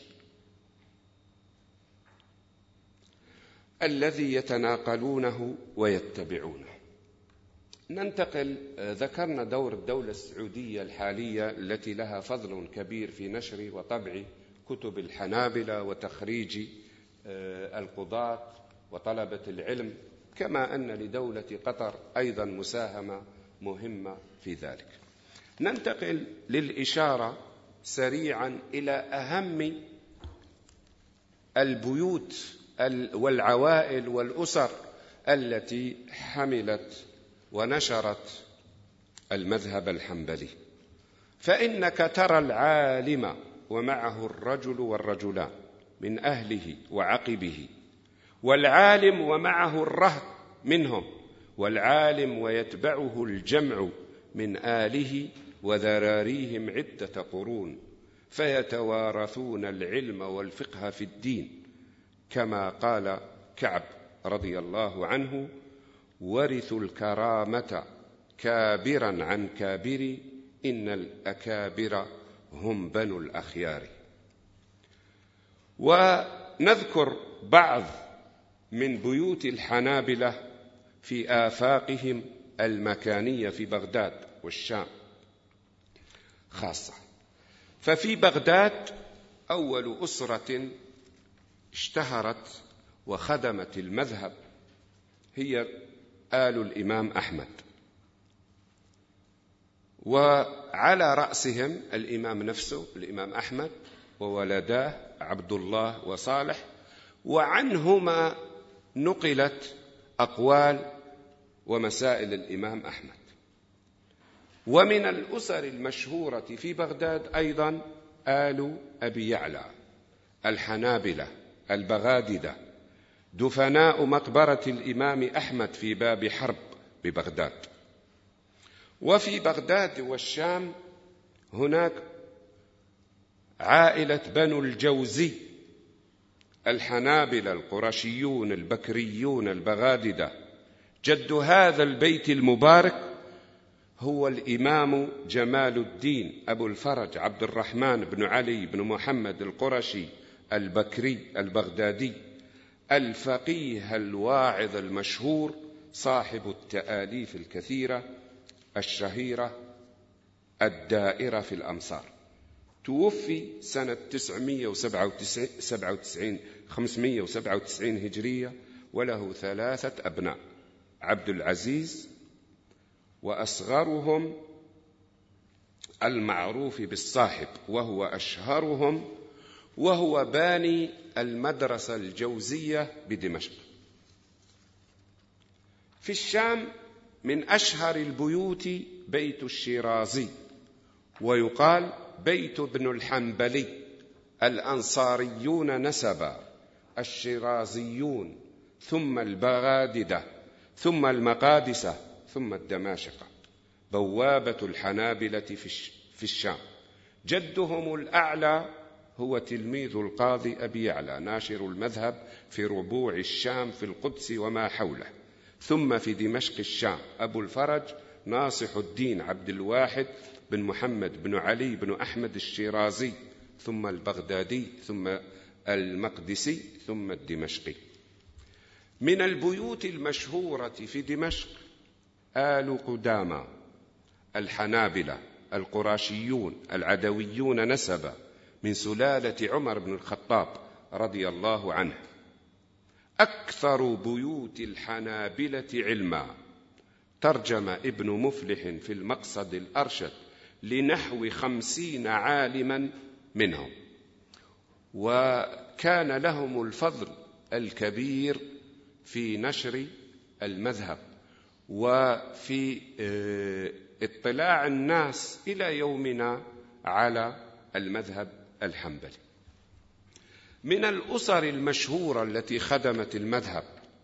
الذي يتناقلونه ويتبعونه. ننتقل، ذكرنا دور الدولة السعودية الحالية التي لها فضل كبير في نشر وطبع كتب الحنابلة وتخريج القضاة وطلبة العلم، كما أن لدولة قطر أيضا مساهمة مهمة في ذلك. ننتقل للإشارة سريعا إلى أهم البيوت والعوائل والأسر التي حملت ونشرت المذهب الحنبلي. فإنك ترى العالم ومعه الرجل والرجلان من أهله وعقبه، والعالم ومعه الرهط منهم، والعالم ويتبعه الجمع من آله وذراريهم عدة قرون، فيتوارثون العلم والفقه في الدين، كما قال كعب رضي الله عنه: ورثوا الكرامة كابرا عن كابر، إن الأكابر هم بنو الأخيار. ونذكر بعض من بيوت الحنابلة في آفاقهم المكانية في بغداد والشام خاصة. ففي بغداد أول أسرة اشتهرت وخدمت المذهب هي آل الإمام أحمد، وعلى رأسهم الإمام نفسه الإمام أحمد وولداه عبد الله وصالح، وعنهما نقلت أقوال ومسائل الإمام أحمد. ومن الأسر المشهورة في بغداد أيضا آل أبي يعلى الحنابلة البغاددة، دفناء مقبرة الإمام أحمد في باب حرب ببغداد. وفي بغداد والشام هناك عائلة بنو الجوزي الحنابلة القرشيون البكريون البغاددة، جد هذا البيت المبارك هو الإمام جمال الدين أبو الفرج عبد الرحمن بن علي بن محمد القرشي البكري البغدادي، الفقيه الواعظ المشهور، صاحب التآليف الكثيرة الشهيرة الدائرة في الأمصار. توفي سنة تسعمائة وسبعة وتسعين خمسمائة وسبعة وتسعين هجرية، وله ثلاثة أبناء: عبد العزيز، وأصغرهم المعروف بالصاحب وهو أشهرهم، وهو باني المدرسة الجوزية بدمشق. في الشام من أشهر البيوت بيت الشيرازي، ويقال بيت ابن الحنبلي. الأنصاريون نسبا، الشيرازيون، ثم البغاددة، ثم المقادسة، ثم الدماشقة، بوابة الحنابلة في الشام. جدهم الأعلى هو تلميذ القاضي أبي يعلى ناشر المذهب في ربوع الشام في القدس وما حوله. ثم في دمشق الشام أبو الفرج ناصح الدين عبد الواحد بن محمد بن علي بن أحمد الشيرازي، ثم البغدادي، ثم المقدسي، ثم الدمشقي. من البيوت المشهورة في دمشق آل قدامى الحنابلة القراشيون العدويون نسبا، من سلالة عمر بن الخطاب رضي الله عنه. أكثر بيوت الحنابلة علما. ترجم ابن مفلح في المقصد الأرشد لنحو خمسين عالما منهم، وكان لهم الفضل الكبير في نشر المذهب وفي اطلاع الناس إلى يومنا على المذهب الحنبلي. من الأسر المشهورة التي خدمت المذهب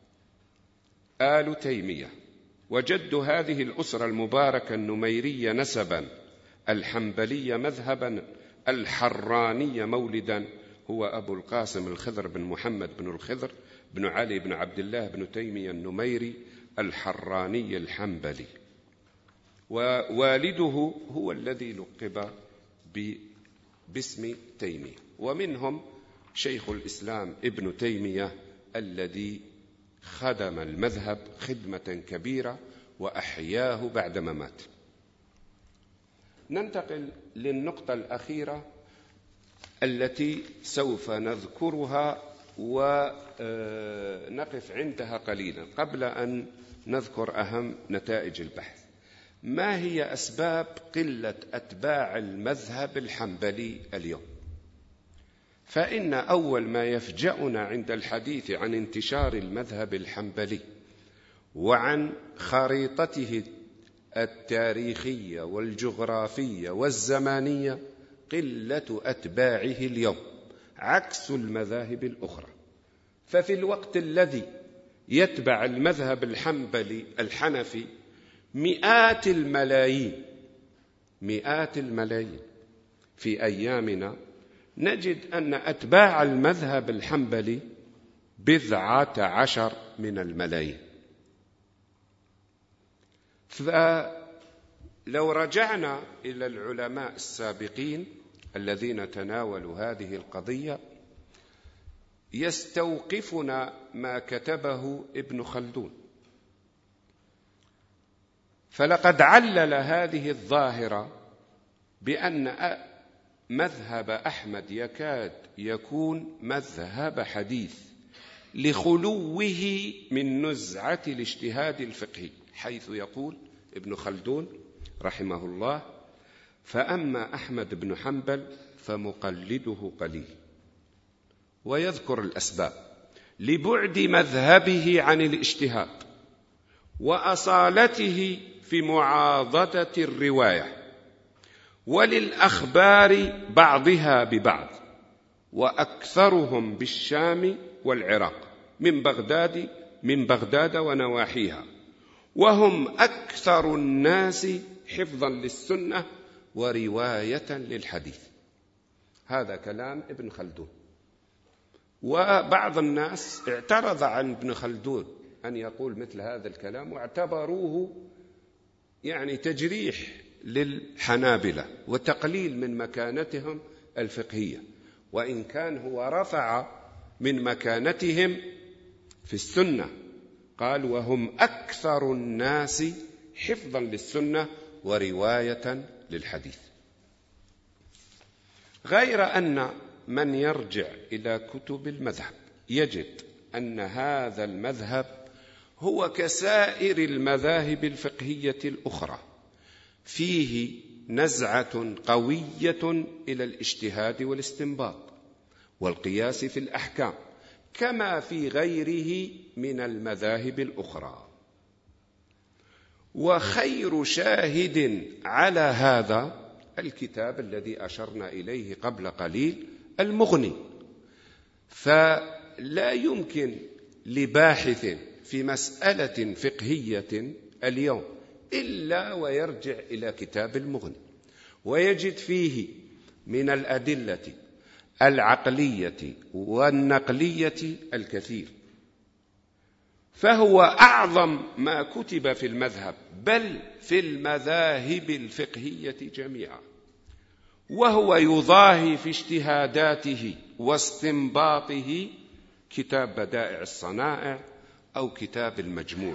آل تيمية، وجد هذه الأسرة المباركة النميرية نسبا، الحنبلية مذهبا، الحرانية مولدا، هو أبو القاسم الخضر بن محمد بن الخضر بن علي بن عبد الله بن تيمية النميري الحراني الحنبلي. ووالده هو الذي لقب باسم تيمية. ومنهم شيخ الإسلام ابن تيمية الذي خدم المذهب خدمة كبيرة وأحياه بعد مماته. ننتقل للنقطة الأخيرة التي سوف نذكرها ونقف عندها قليلا قبل أن نذكر أهم نتائج البحث. ما هي أسباب قلة أتباع المذهب الحنبلي اليوم؟ فإن أول ما يفجأنا عند الحديث عن انتشار المذهب الحنبلي وعن خريطته التاريخية والجغرافية والزمانية قلة أتباعه اليوم، عكس المذاهب الأخرى. ففي الوقت الذي يتبع المذهب الحنبلي الحنفي مئات الملايين مئات الملايين في أيامنا، نجد أن أتباع المذهب الحنبلي بضعة عشر من الملايين. فلو رجعنا إلى العلماء السابقين الذين تناولوا هذه القضية، يستوقفنا ما كتبه ابن خلدون. فلقد علل هذه الظاهرة بأن مذهب أحمد يكاد يكون مذهب حديث لخلوه من نزعة الاجتهاد الفقهي، حيث يقول ابن خلدون رحمه الله: فأما أحمد بن حنبل فمقلده قليل. ويذكر الأسباب: لبعد مذهبه عن الاجتهاد، وأصالته في معاضدة الرواية، وللأخبار بعضها ببعض، وأكثرهم بالشام والعراق من بغداد من بغداد ونواحيها، وهم أكثر الناس حفظا للسنة ورواية للحديث. هذا كلام ابن خلدون. وبعض الناس اعترض عن ابن خلدون أن يقول مثل هذا الكلام، واعتبروه يعني تجريح للحنابلة وتقليل من مكانتهم الفقهية، وإن كان هو رفع من مكانتهم في السنة، قال وهم أكثر الناس حفظا للسنة ورواية للحديث. غير أن من يرجع إلى كتب المذهب يجد أن هذا المذهب هو كسائر المذاهب الفقهية الأخرى، فيه نزعة قوية إلى الاجتهاد والاستنباط والقياس في الأحكام، كما في غيره من المذاهب الأخرى. وخير شاهد على هذا الكتاب الذي أشرنا إليه قبل قليل، المغني. فلا يمكن لباحث في مسألة فقهية اليوم إلا ويرجع إلى كتاب المغني، ويجد فيه من الأدلة العقلية والنقلية الكثير، فهو أعظم ما كتب في المذهب بل في المذاهب الفقهية جميعا، وهو يضاهي في اجتهاداته واستنباطه كتاب بدائع الصنائع أو كتاب المجموع.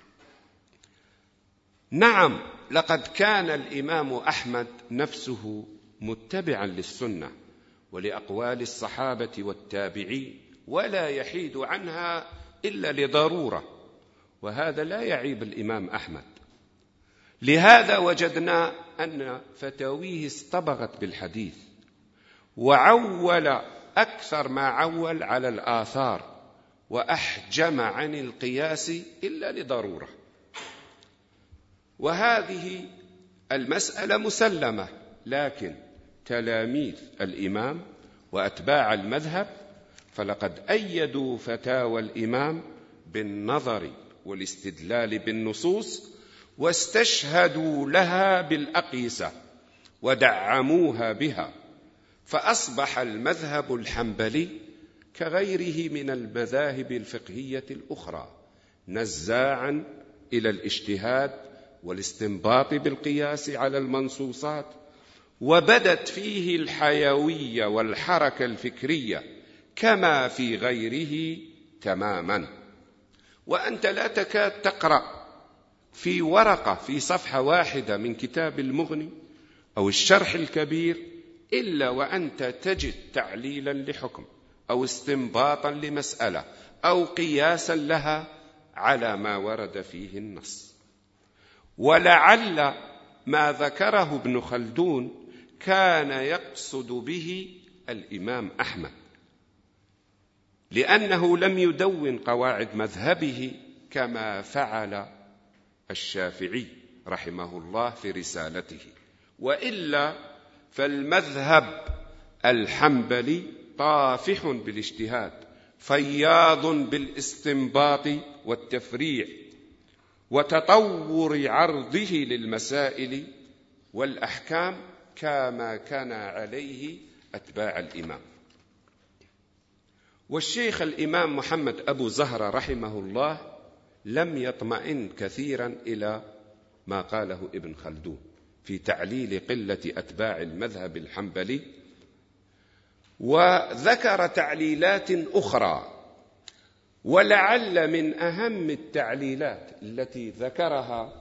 نعم، لقد كان الإمام أحمد نفسه متبعا للسنة ولأقوال الصحابة والتابعين، ولا يحيد عنها إلا لضرورة، وهذا لا يعيب الإمام أحمد. لهذا وجدنا أن فتاويه اصطبغت بالحديث، وعول أكثر ما عول على الآثار، وأحجم عن القياس إلا لضرورة. وهذه المسألة مسلمة، لكن تلاميذ الإمام وأتباع المذهب فلقد أيدوا فتاوى الإمام بالنظر والاستدلال بالنصوص، واستشهدوا لها بالأقيسة ودعموها بها، فأصبح المذهب الحنبلي كغيره من المذاهب الفقهية الأخرى نزاعا إلى الاجتهاد والاستنباط بالقياس على المنصوصات، وبدت فيه الحيوية والحركة الفكرية كما في غيره تماما. وأنت لا تكاد تقرأ في ورقة في صفحة واحدة من كتاب المغني أو الشرح الكبير إلا وأنت تجد تعليلا لحكم أو استنباطا لمسألة أو قياسا لها على ما ورد فيه النص. ولعل ما ذكره ابن خلدون كان يقصد به الإمام أحمد، لأنه لم يدون قواعد مذهبه كما فعل الشافعي رحمه الله في رسالته، وإلا فالمذهب الحنبلي طافح بالاجتهاد فياض بالاستنباط والتفريع وتطور عرضه للمسائل والأحكام كما كان عليه أتباع الإمام. والشيخ الإمام محمد أبو زهرة رحمه الله لم يطمئن كثيرا إلى ما قاله ابن خلدون في تعليل قلة أتباع المذهب الحنبلي، وذكر تعليلات أخرى. ولعل من أهم التعليلات التي ذكرها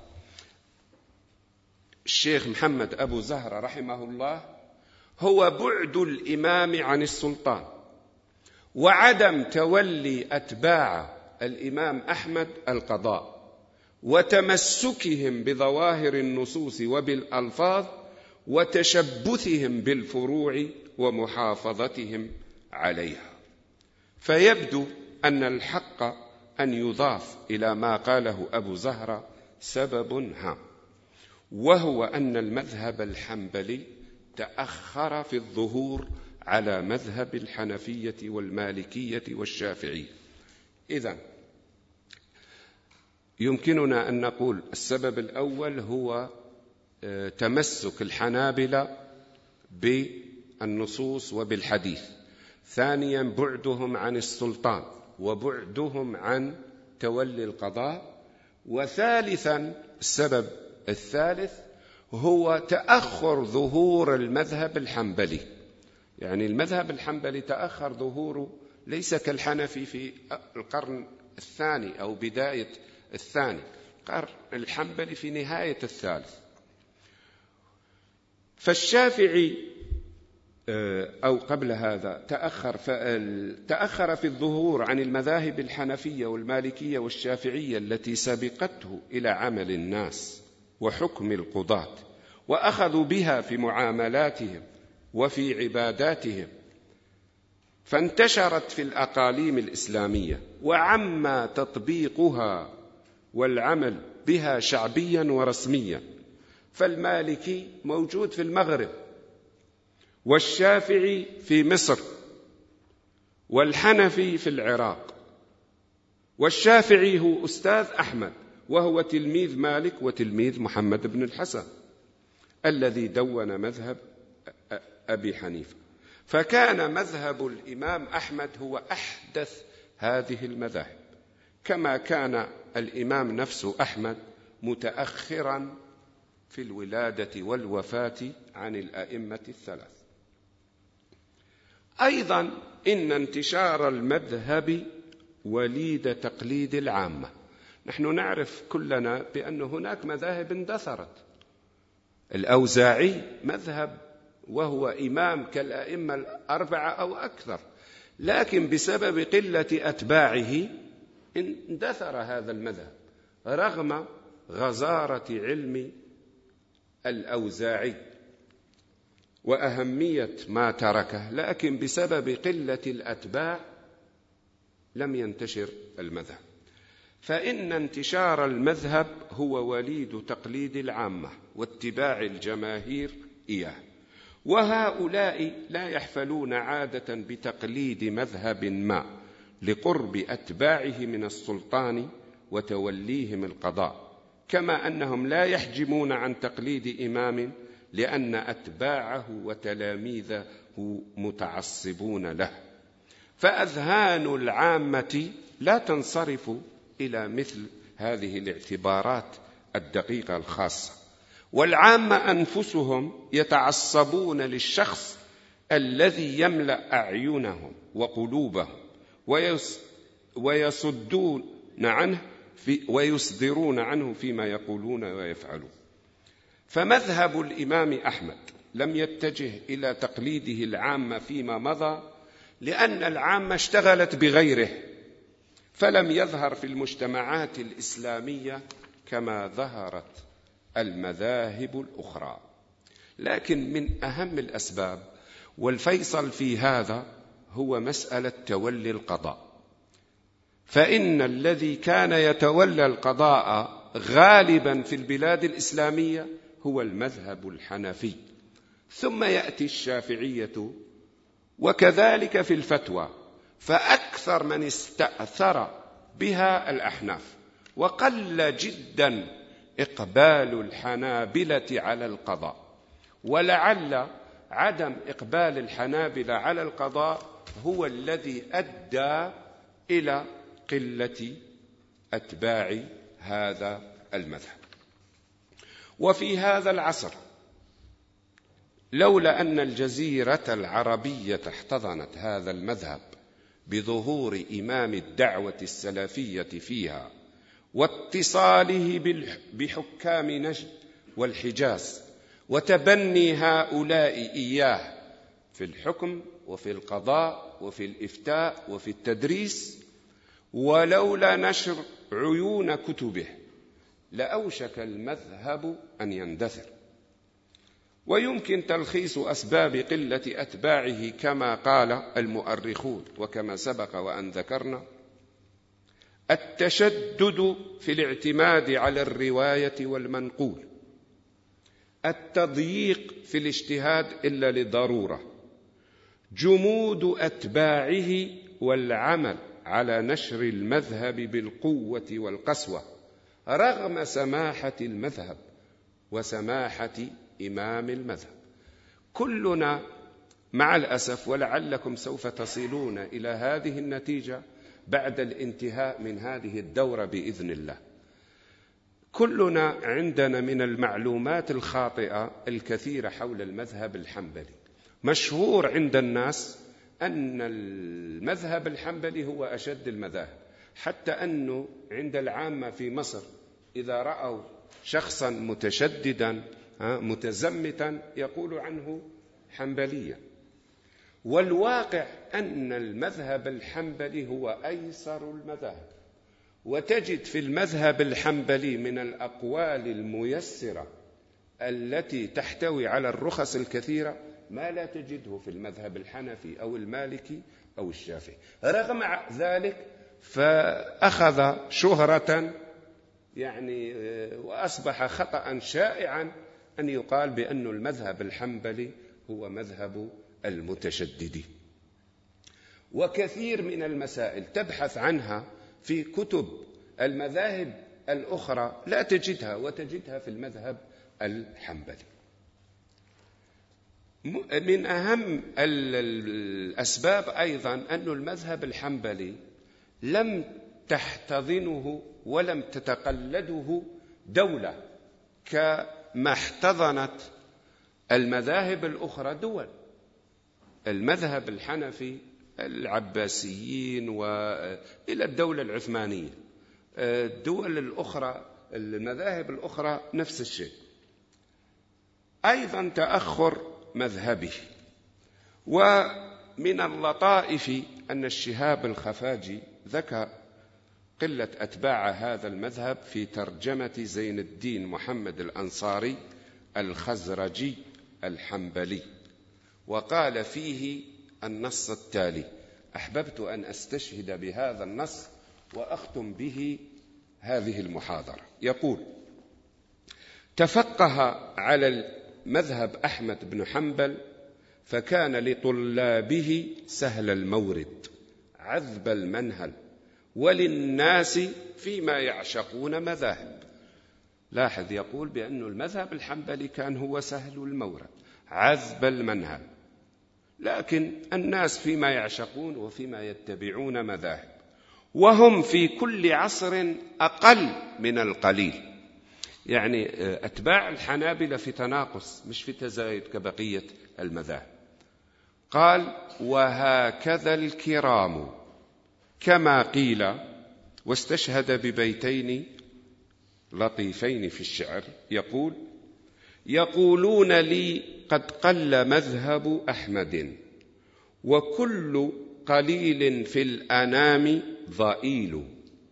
الشيخ محمد أبو زهرة رحمه الله هو بعد الإمام عن السلطان، وعدم تولي أتباع الإمام أحمد القضاء، وتمسكهم بظواهر النصوص وبالألفاظ، وتشبثهم بالفروع ومحافظتهم عليها. فيبدو أن الحق أن يضاف إلى ما قاله أبو زهرة سبب هام، وهو أن المذهب الحنبلي تأخر في الظهور على مذهب الحنفية والمالكية والشافعية. إذن يمكننا أن نقول السبب الأول هو تمسك الحنابلة بالنصوص وبالحديث. ثانيا بعدهم عن السلطان وبعدهم عن تولي القضاء. وثالثا السبب الثالث هو تأخر ظهور المذهب الحنبلي. يعني المذهب الحنبلي تأخر ظهوره، ليس كالحنفي في القرن الثاني أو بداية الثاني، القرن الحنبلي في نهاية الثالث. فالشافعي أو قبل هذا تأخر تأخر في الظهور عن المذاهب الحنفية والمالكية والشافعية التي سبقته إلى عمل الناس وحكم القضاة، وأخذوا بها في معاملاتهم وفي عباداتهم، فانتشرت في الأقاليم الإسلامية وعم تطبيقها والعمل بها شعبيا ورسميا. فالمالكي موجود في المغرب، والشافعي في مصر، والحنفي في العراق. والشافعي هو أستاذ أحمد، وهو تلميذ مالك وتلميذ محمد بن الحسن الذي دون مذهب أبي حنيفة. فكان مذهب الإمام أحمد هو أحدث هذه المذاهب، كما كان الإمام نفسه أحمد متأخرا في الولادة والوفاة عن الأئمة الثلاث. أيضا إن انتشار المذهب وليد تقليد العامة. نحن نعرف كلنا بأن هناك مذاهب اندثرت. الأوزاعي مذهب وهو إمام كالأئمة الأربعة أو أكثر، لكن بسبب قلة أتباعه اندثر هذا المذهب رغم غزارة علم الأوزاعي وأهمية ما تركه، لكن بسبب قلة الأتباع لم ينتشر المذهب. فإن انتشار المذهب هو وليد تقليد العامة واتباع الجماهير إياه، وهؤلاء لا يحفلون عادة بتقليد مذهب ما لقرب أتباعه من السلطان وتوليهم القضاء، كما أنهم لا يحجمون عن تقليد إمام لأن أتباعه وتلاميذه متعصبون له. فأذهان العامة لا تنصرف إلى مثل هذه الاعتبارات الدقيقة الخاصة، والعامة أنفسهم يتعصبون للشخص الذي يملأ أعينهم وقلوبهم ويصدون عنه في ويصدرون عنه فيما يقولون ويفعلون. فمذهب الإمام أحمد لم يتجه إلى تقليده العامة فيما مضى، لأن العامة اشتغلت بغيره، فلم يظهر في المجتمعات الإسلامية كما ظهرت المذاهب الأخرى. لكن من أهم الأسباب والفيصل في هذا هو مسألة تولي القضاء. فإن الذي كان يتولى القضاء غالبا في البلاد الإسلامية هو المذهب الحنفي، ثم يأتي الشافعية، وكذلك في الفتوى، فأكثر من استأثر بها الأحناف، وقل جدا إقبال الحنابلة على القضاء. ولعل عدم إقبال الحنابلة على القضاء هو الذي أدى إلى قلة أتباع هذا المذهب. وفي هذا العصر لولا أن الجزيرة العربية احتضنت هذا المذهب بظهور إمام الدعوة السلفية فيها واتصاله بحكام نجد والحجاز وتبني هؤلاء إياه في الحكم وفي القضاء وفي الإفتاء وفي التدريس، ولولا نشر عيون كتبه لأوشك المذهب أن يندثر. ويمكن تلخيص أسباب قلة أتباعه كما قال المؤرخون وكما سبق وأن ذكرنا: التشدد في الاعتماد على الرواية والمنقول، التضييق في الاجتهاد إلا لضرورة، جمود أتباعه والعمل على نشر المذهب بالقوة والقسوة رغم سماحة المذهب وسماحة إمام المذهب. كلنا مع الأسف، ولعلكم سوف تصلون إلى هذه النتيجة، بعد الانتهاء من هذه الدورة بإذن الله. كلنا عندنا من المعلومات الخاطئة الكثيرة حول المذهب الحنبلي. مشهور عند الناس أن المذهب الحنبلي هو أشد المذاهب، حتى أنه عند العامة في مصر إذا رأوا شخصا متشددا متزمتا يقول عنه حنبليا، والواقع أن المذهب الحنبلي هو أيسر المذاهب. وتجد في المذهب الحنبلي من الأقوال الميسرة التي تحتوي على الرخص الكثيرة ما لا تجده في المذهب الحنفي أو المالكي أو الشافعي. رغم ذلك فأخذ شهرة يعني وأصبح خطأ شائعا أن يقال بأن المذهب الحنبلي هو مذهب المتشددين. وكثير من المسائل تبحث عنها في كتب المذاهب الأخرى لا تجدها، وتجدها في المذهب الحنبلي. من أهم الأسباب أيضا أن المذهب الحنبلي لم تحتضنه ولم تتقلده دولة كما احتضنت المذاهب الأخرى دول. المذهب الحنفي العباسيين وإلى الدولة العثمانية، الدول الأخرى المذاهب الأخرى نفس الشيء. أيضا تأخر مذهبه. ومن اللطائف أن الشهاب الخفاجي ذكر قلة أتباع هذا المذهب في ترجمة زين الدين محمد الأنصاري الخزرجي الحنبلي، وقال فيه النص التالي. أحببت أن أستشهد بهذا النص وأختم به هذه المحاضرة. يقول: تفقه على المذهب أحمد بن حنبل فكان لطلابه سهل المورد عذب المنهل وللناس فيما يعشقون مذاهب. لاحظ يقول بأن المذهب الحنبلي كان هو سهل المورد عذب المنهل، لكن الناس فيما يعشقون وفيما يتبعون مذاهب، وهم في كل عصر أقل من القليل. يعني أتباع الحنابلة في تناقص مش في تزايد كبقية المذاهب. قال: وهكذا الكرام كما قيل. واستشهد ببيتين لطيفين في الشعر يقول: يقولون لي قد قل مذهب أحمد وكل قليل في الأنام ضئيل.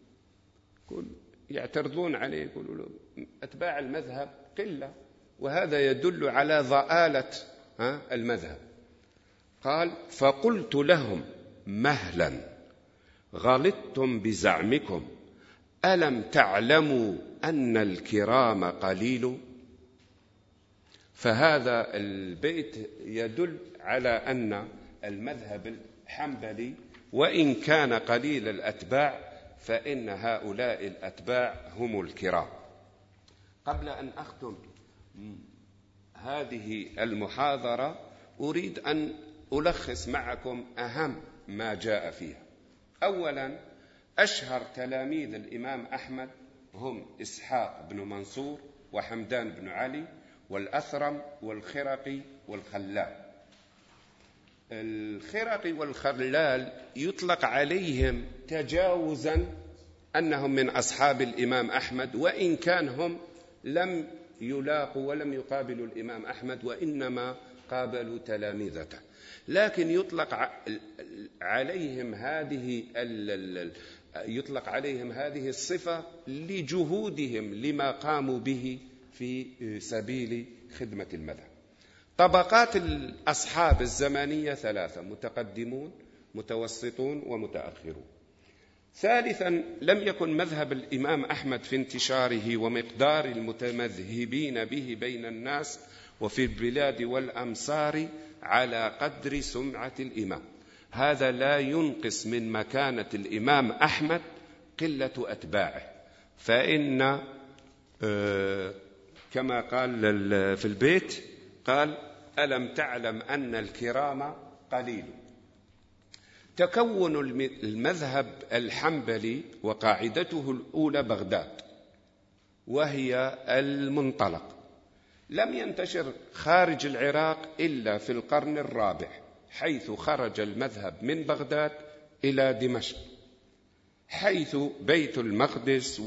يعترضون عليه، يقولوا له أتباع المذهب قلة، وهذا يدل على ضآلة المذهب. قال: فقلت لهم مهلا غلطتم بزعمكم ألم تعلموا أن الكرام قليل. فهذا البيت يدل على أن المذهب الحنبلي وإن كان قليل الأتباع فإن هؤلاء الأتباع هم الكرام. قبل أن أختم هذه المحاضرة أريد أن ألخص معكم أهم ما جاء فيها. أولا، أشهر تلاميذ الإمام أحمد هم إسحاق بن منصور وحمدان بن علي والأثرم والخرقي والخلال. الخرقي والخلال يطلق عليهم تجاوزا أنهم من أصحاب الإمام أحمد، وإن كان هم لم يلاقوا ولم يقابلوا الإمام أحمد وإنما قابلوا تلامذته، لكن يطلق عليهم هذه يطلق عليهم هذه الصفة لجهودهم لما قاموا به في سبيل خدمة المذهب. طبقات الأصحاب الزمانية ثلاثة: متقدمون متوسطون ومتأخرون. ثالثا، لم يكن مذهب الإمام أحمد في انتشاره ومقدار المتمذهبين به بين الناس وفي البلاد والأمصار على قدر سمعة الإمام. هذا لا ينقص من مكانة الإمام أحمد قلة أتباعه، فإن كما قال في البيت قال: ألم تعلم أن الكرام قليل. تكون المذهب الحنبلي وقاعدته الأولى بغداد، وهي المنطلق، لم ينتشر خارج العراق إلا في القرن الرابع، حيث خرج المذهب من بغداد إلى دمشق، حيث بيت المقدس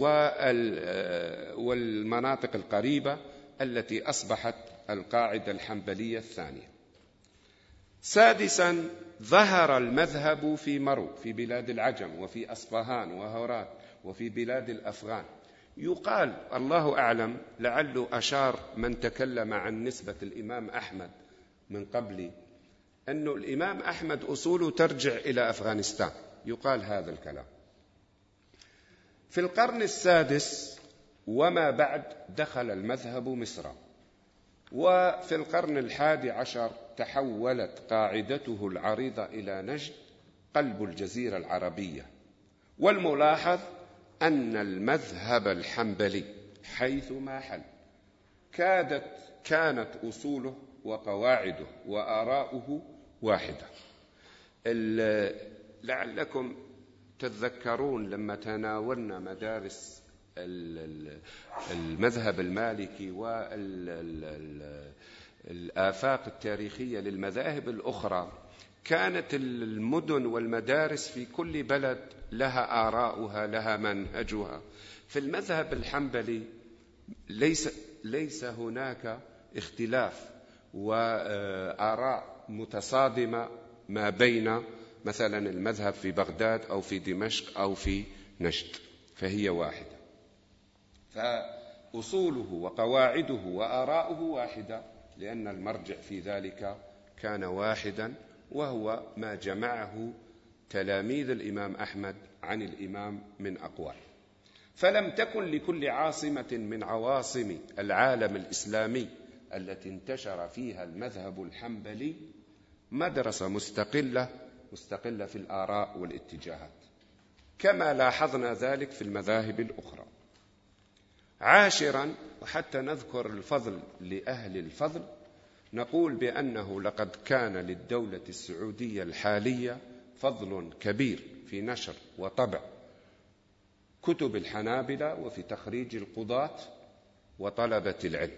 والمناطق القريبة التي أصبحت القاعدة الحنبلية الثانية. سادسا، ظهر المذهب في مرو في بلاد العجم، وفي أصفهان وهرات، وفي بلاد الأفغان. يقال الله أعلم، لعله أشار من تكلم عن نسبة الإمام أحمد من قبل، أن الإمام أحمد أصوله ترجع إلى أفغانستان، يقال هذا الكلام. في القرن السادس وما بعد دخل المذهب مصر، وفي القرن الحادي عشر تحولت قاعدته العريضة إلى نجد قلب الجزيرة العربية. والملاحظ أن المذهب الحنبلي حيثما حل كادت كانت أصوله وقواعده وآراؤه واحدة. لعلكم تتذكرون لما تناولنا مدارس المذهب المالكي والآفاق التاريخية للمذاهب الأخرى، كانت المدن والمدارس في كل بلد لها آراؤها، لها منهجها. في المذهب الحنبلي ليس ليس هناك اختلاف وآراء متصادمة ما بين مثلا المذهب في بغداد أو في دمشق أو في نجد، فهي واحدة، فأصوله وقواعده وآراؤه واحدة، لأن المرجع في ذلك كان واحدا، وهو ما جمعه تلاميذ الإمام أحمد عن الإمام من أقوال. فلم تكن لكل عاصمة من عواصم العالم الإسلامي التي انتشر فيها المذهب الحنبلي مدرسة مستقلة مستقلة في الآراء والاتجاهات، كما لاحظنا ذلك في المذاهب الأخرى. عاشرا، وحتى نذكر الفضل لأهل الفضل، نقول بأنه لقد كان للدولة السعودية الحالية فضل كبير في نشر وطبع كتب الحنابلة وفي تخريج القضاة وطلبة العلم.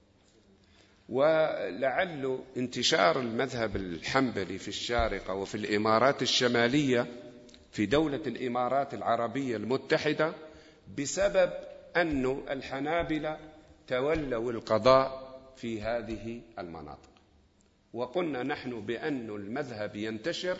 ولعل انتشار المذهب الحنبلي في الشارقة وفي الإمارات الشمالية في دولة الإمارات العربية المتحدة بسبب أن الحنابلة تولوا القضاء في هذه المناطق. وقلنا نحن بأن المذهب ينتشر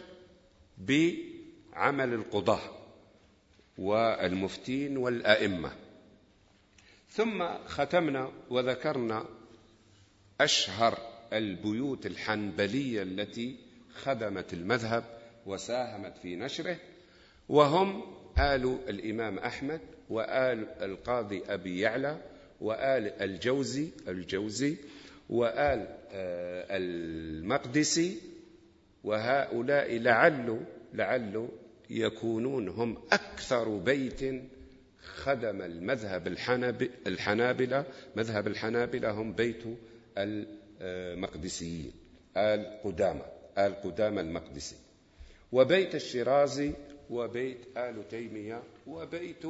بعمل القضاة والمفتين والأئمة. ثم ختمنا وذكرنا أشهر البيوت الحنبلية التي خدمت المذهب وساهمت في نشره، وهم آل الإمام أحمد وآل القاضي أبي يعلى وآل الجوزي الجوزي وآل المقدسي. وهؤلاء لعل لعل يكونون هم أكثر بيت خدم المذهب الحنابلة. مذهب الحنابلة هم بيت المقدسيين، آل قدامة آل قدامة المقدسي، وبيت الشيرازي، وبيت آل تيمية، وبيت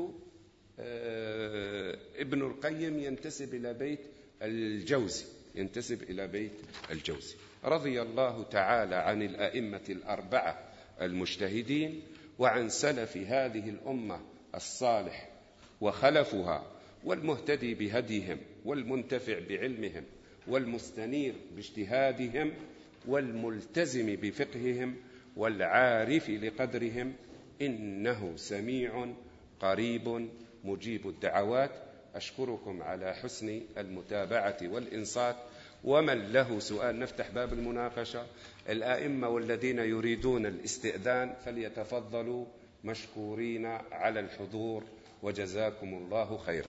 ابن القيم ينتسب إلى بيت الجوزي ينتسب إلى بيت الجوزي. رضي الله تعالى عن الأئمة الأربعة المجتهدين وعن سلف هذه الأمة الصالح وخلفها، والمهتدي بهديهم والمنتفع بعلمهم والمستنير باجتهادهم والملتزم بفقههم والعارف لقدرهم، إنه سميع قريب مجيب الدعوات. أشكركم على حسن المتابعة والإنصات، ومن له سؤال نفتح باب المناقشة. الآئمة والذين يريدون الاستئذان فليتفضلوا مشكورين على الحضور، وجزاكم الله خيرا.